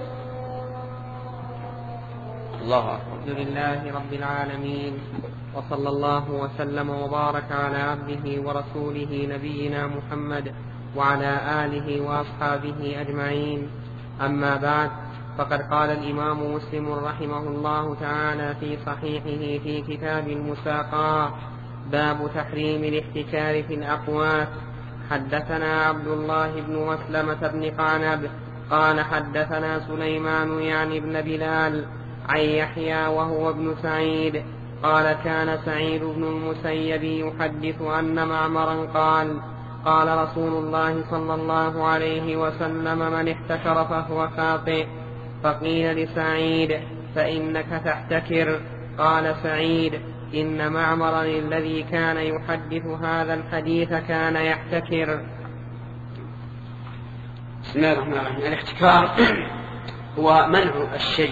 الله أكبر. الحمد لله رب العالمين، وصلى الله وسلم وبارك على عبده ورسوله نبينا محمد وعلى آله وأصحابه أجمعين. أما بعد، فقد قال الإمام مسلم رحمه الله تعالى في صحيحه في كتاب المساقات: باب تحريم الاحتكار في الأقوات. حدثنا عبد الله بن مسلمة بن قعنب قال حدثنا سليمان يعني بن بلال عن يحيى وهو ابن سعيد قال كان سعيد بن المسيب يحدث أن معمرا قال: قال رسول الله صلى الله عليه وسلم: من احتكر فهو خاطئ. فقيل لسعيد: فإنك تحتكر. قال سعيد: إن معمرا الذي كان يحدث هذا الحديث كان يحتكر. بسم الله الرحمن الرحيم. الاحتكار هو منع الشيء،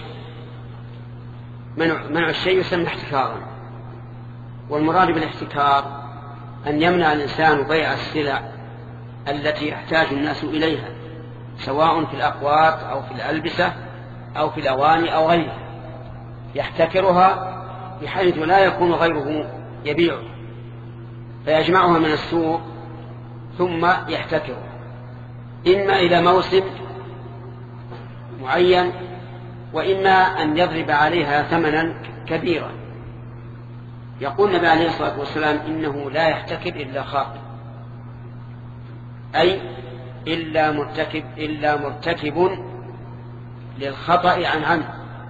منع الشيء يسمى احتكارا. والمراد بالاحتكار أن يمنع الإنسان بيع السلع التي يحتاج الناس إليها، سواء في الأقوات أو في الألبسة أو في الأواني أو غيرها، يحتكرها بحيث لا يكون غيره يبيعه، فيجمعها من السوق ثم يحتكرها إما إلى موسم معين، وإما أن يضرب عليها ثمنا كبيرا. يقول النبي عليه الصلاة والسلام: إنه لا يحتكر إلا خاطئ، أي إلا مرتكب للخطأ عن عمد.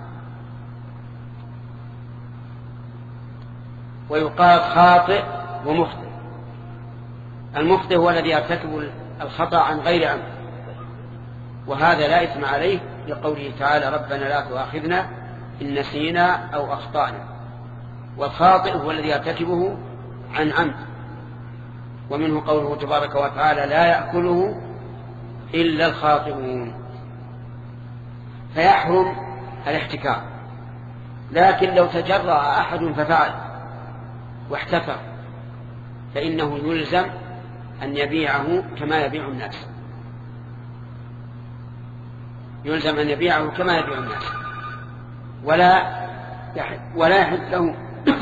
ويقال خاطئ ومخطئ. المخطئ هو الذي يرتكب الخطأ عن غير عمد، وهذا لا إثم عليه لقوله تعالى: ربنا لا تؤاخذنا إن نسينا أو أخطأنا. والخاطئ هو الذي يرتكبه عن عمد، ومنه قوله تبارك وتعالى: لا يأكله إلا الخاطئون. فيحرم الاحتكار. لكن لو تجرأ أحد ففعل واحتكر فإنه يلزم أن يبيعه كما يبيع الناس، يلزم أن يبيعه كما يبيع الناس، ولا يحل له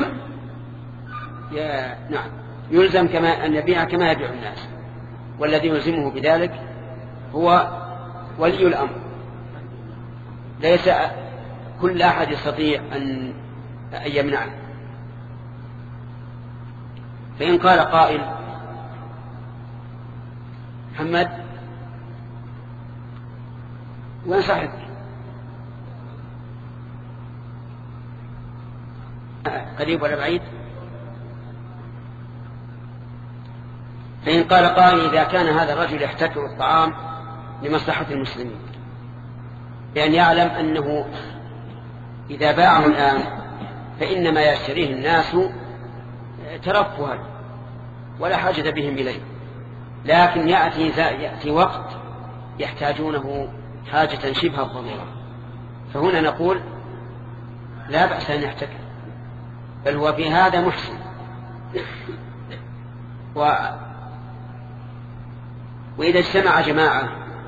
نعم، يلزم كما أن يبيع كما يبيع الناس. والذي يلزمه بذلك هو ولي الأمر، ليس كل أحد يستطيع أن يمنعه. فإن قال قائل: محمد وين صاحبك؟ قريب ولا بعيد؟ فإن قال قائل إذا كان هذا الرجل يحتكر الطعام لمصلحة المسلمين بأن يعلم أنه إذا باعه الآن فإنما يشتريه الناس ترفها ولا حاجة بهم إليه، لكن يأتي وقت يحتاجونه حاجة شبه الضرورة، فهنا نقول لا بأس أن يحتكر، بل هو في هذا محسن. وإذا اجتمع جماعة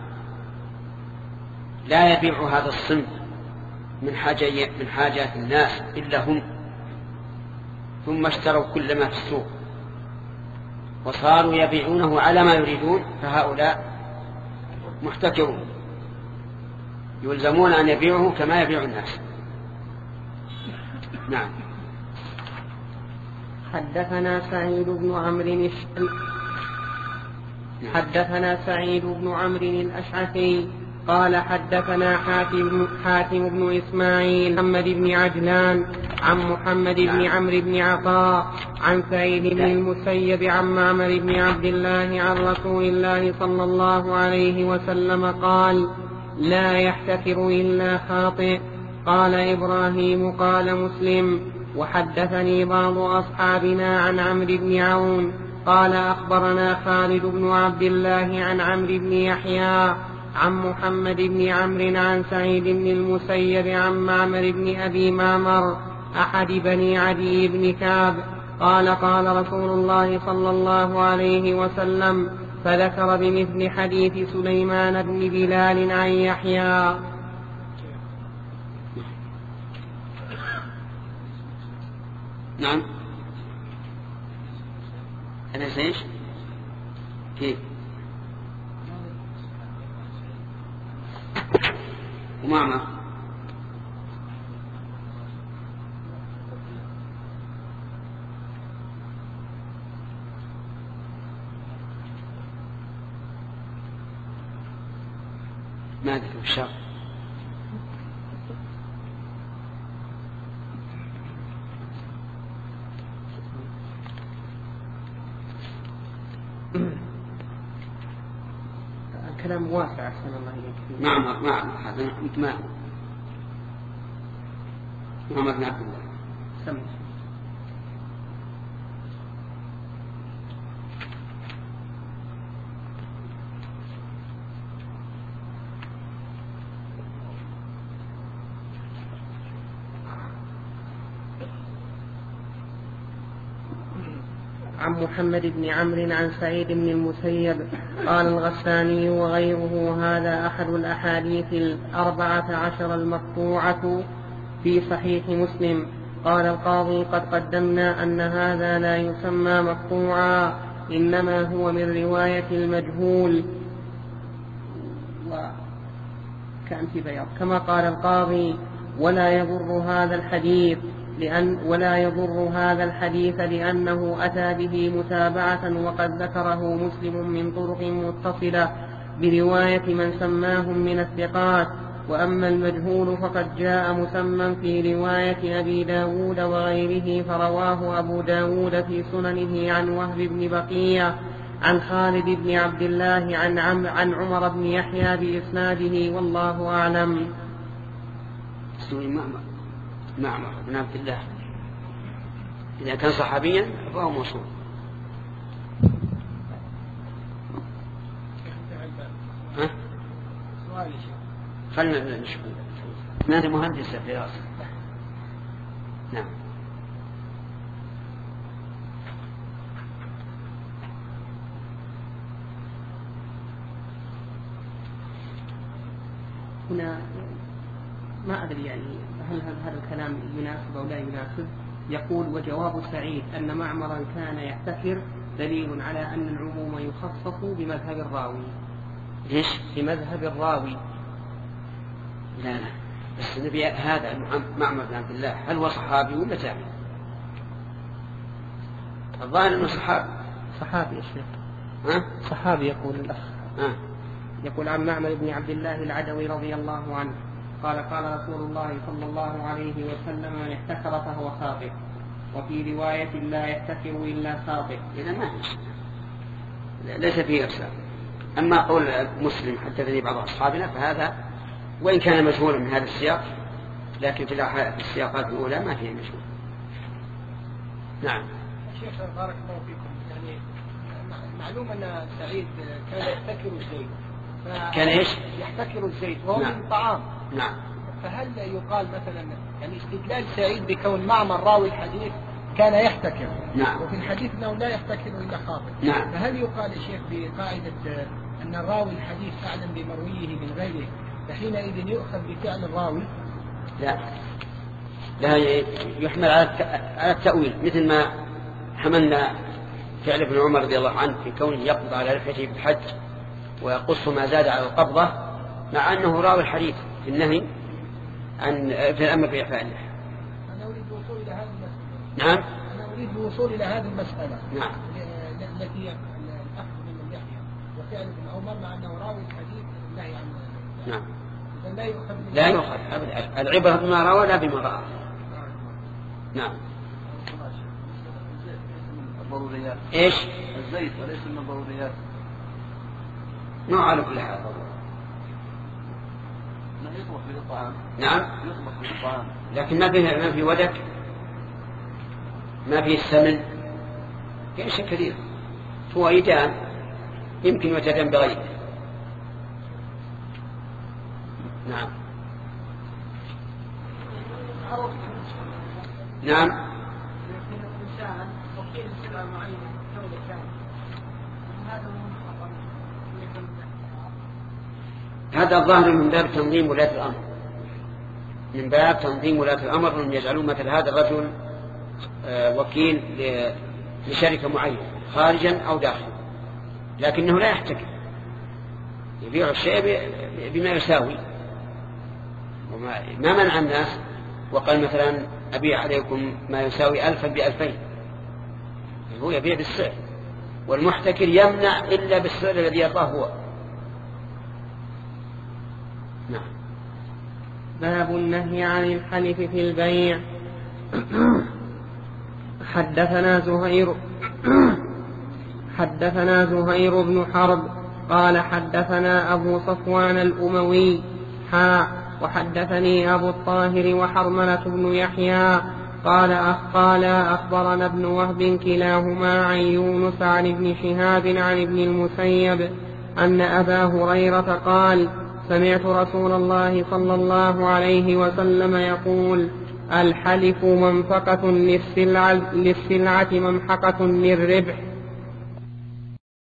لا يبيع هذا الصنف من حاجات الناس إلا هم، ثم اشتروا كل ما في السوق وصاروا يبيعونه على ما يريدون، فهؤلاء محتكرون يلزمون أن يبيعه كما يبيع الناس. نعم. حدثنا سعيد بن عمرو الأشعثي قال حدثنا حاتم بن إسماعيل محمد بن عجلان عن محمد بن عمرو بن عطاء عن سعيد بن المسيب عن معمر بن عبد الله عن رسول الله صلى الله عليه وسلم قال: لا يحتكر إلا خاطئ. قال إبراهيم قال مسلم: وحدثني بعض أصحابنا عن عمرو بن عون قال أخبرنا خالد بن عبد الله عن عمرو بن يحيى عن محمد بن عمرو عن سعيد بن المسيب عن معمر بن أبي معمر أحد بني عدي بن كعب قال: قال رسول الله صلى الله عليه وسلم، فذكر بمثل حديث سليمان بن بلال عن يحيى. نعم. أنا سيش كيف ومعمر ما ذكر الشر. كلام واسع أحسن الله إليك. معمر هذا إتمام معمر بن عبد الله. سمع. عن محمد بن عمرو عن سعيد بن المسيب قال الغساني وغيره: هذا أحد الأحاديث 14 المقطوعة في صحيح مسلم. قال القاضي: قد قدمنا أن هذا لا يسمى مقطوعا، إنما هو من رواية المجهول كأنت بياض، كما قال القاضي: ولا يضر هذا الحديث لأنه أتى به متابعة، وقد ذكره مسلم من طرق متصلة برواية من سماهم من الثقات. وأما المجهول فقد جاء مسمى في رواية أبي داود وغيره، فرواه أبو داود في سننه عن وهب بن بقية عن خالد بن عبد الله عن عمر بن يحيى بإسناده، والله أعلم. معمر بن عبد الله إذا كان صحابيا فهو موصول. خلنا نشوف نادي مهندس في راسه. نعم. هنا ما أدري يعني هل هذا الكلام يناسب أو لا يناسب. يقول: وجواب سعيد أن معمرا كان يحتكر دليل على أن العموم يخصص بمذهب الراوي. ليش؟ بمذهب الراوي. لا بس النبي هذا معمر بن عبد الله هل هو صحابي ولا تابعي؟ الظاهر أنه صحابي يا شيخ. ها؟ صحابي يقول الأخ يقول عن معمر بن عبد الله العدوي رضي الله عنه قال قال رسول الله صلى الله عليه وسلم من احتكر فهو خاطئ، وفي رواية لا يحتكر إلا خاطئ. إذا ما ليس فيه إرسال. أما قول مسلم حدثني بعض أصحابنا فهذا وإن كان مشهورا من هذا السياق، لكن في السياقات الأولى ما فيه مشهور. نعم. شيخ بارك الله فيكم، يعني معلوم أن سعيد كان يحتكر الزيت. كان إيش؟ يحتكر الزيت وهو نعم. من طعام. نعم. فهل يقال مثلا يعني استدلال سعيد بكون معمر راوي الحديث كان يحتكر، نعم. وفي الحديث أنه لا يحتكر إلا خاطئ، نعم. فهل يقال يا شيخ بقاعدة أن الراوي الحديث أعلم بمرويه من غيره فحينئذ يؤخذ بفعل الراوي؟ لا يحمل على التأويل، مثل ما حملنا فعل ابن عمر رضي الله عنه في كونه يقبض على لحيته بالحج ويقص ما زاد على القبضة، مع أنه راوي الحديث في النهي عن في الأمر بإعفاء اللحية. أنا أريد الوصول إلى هذه المسألة. نعم. أنا أريد الوصول إلى هذه المسألة. نعم. التي الأخذ من اللحية وفعل ابن عمر مع أنه راوي الحديث النهي عن. نعم. إذا لا يؤخذ أبدا، العبرة بما روى لا بما رأى. نعم. الضروريات. إيش؟ الزيت وليس من الضروريات. نوع على كل حال. يطبخ به الطعام. نعم. يطبخ به الطعام. لكن ما في ودك، ما في السمن، في أشياء كثير، فوائدان يمكن يتدم بغيره. نعم. نعم. هذا الظاهر من باب تنظيم ولاة الأمر، من باب تنظيم ولاة الأمر أن يجعلون مثل هذا الرجل وكيل لشركة معينة خارجا أو داخلا، لكنه لا يحتكر، يبيع الشيء بما يساوي. ما منع الناس وقال مثلا أبيع عليكم ما يساوي 1000 ب2000، هو يبيع بالسعر، والمحتكر يمنع إلا بالسعر الذي يرضاه هو. نعم. باب النهي عن الحلف في البيع. حدثنا زهير بن حرب قال حدثنا أبو صفوان الأموي وحدثني أبو الطاهر وحرملة بن يحيى قال أخبرنا ابن وهب كلاهما عن يونس عن ابن شهاب عن ابن المسيب أن أبا هريرة قال سمعت رسول الله صلى الله عليه وسلم يقول الحلف منفقة للسلعة ممحقة للربح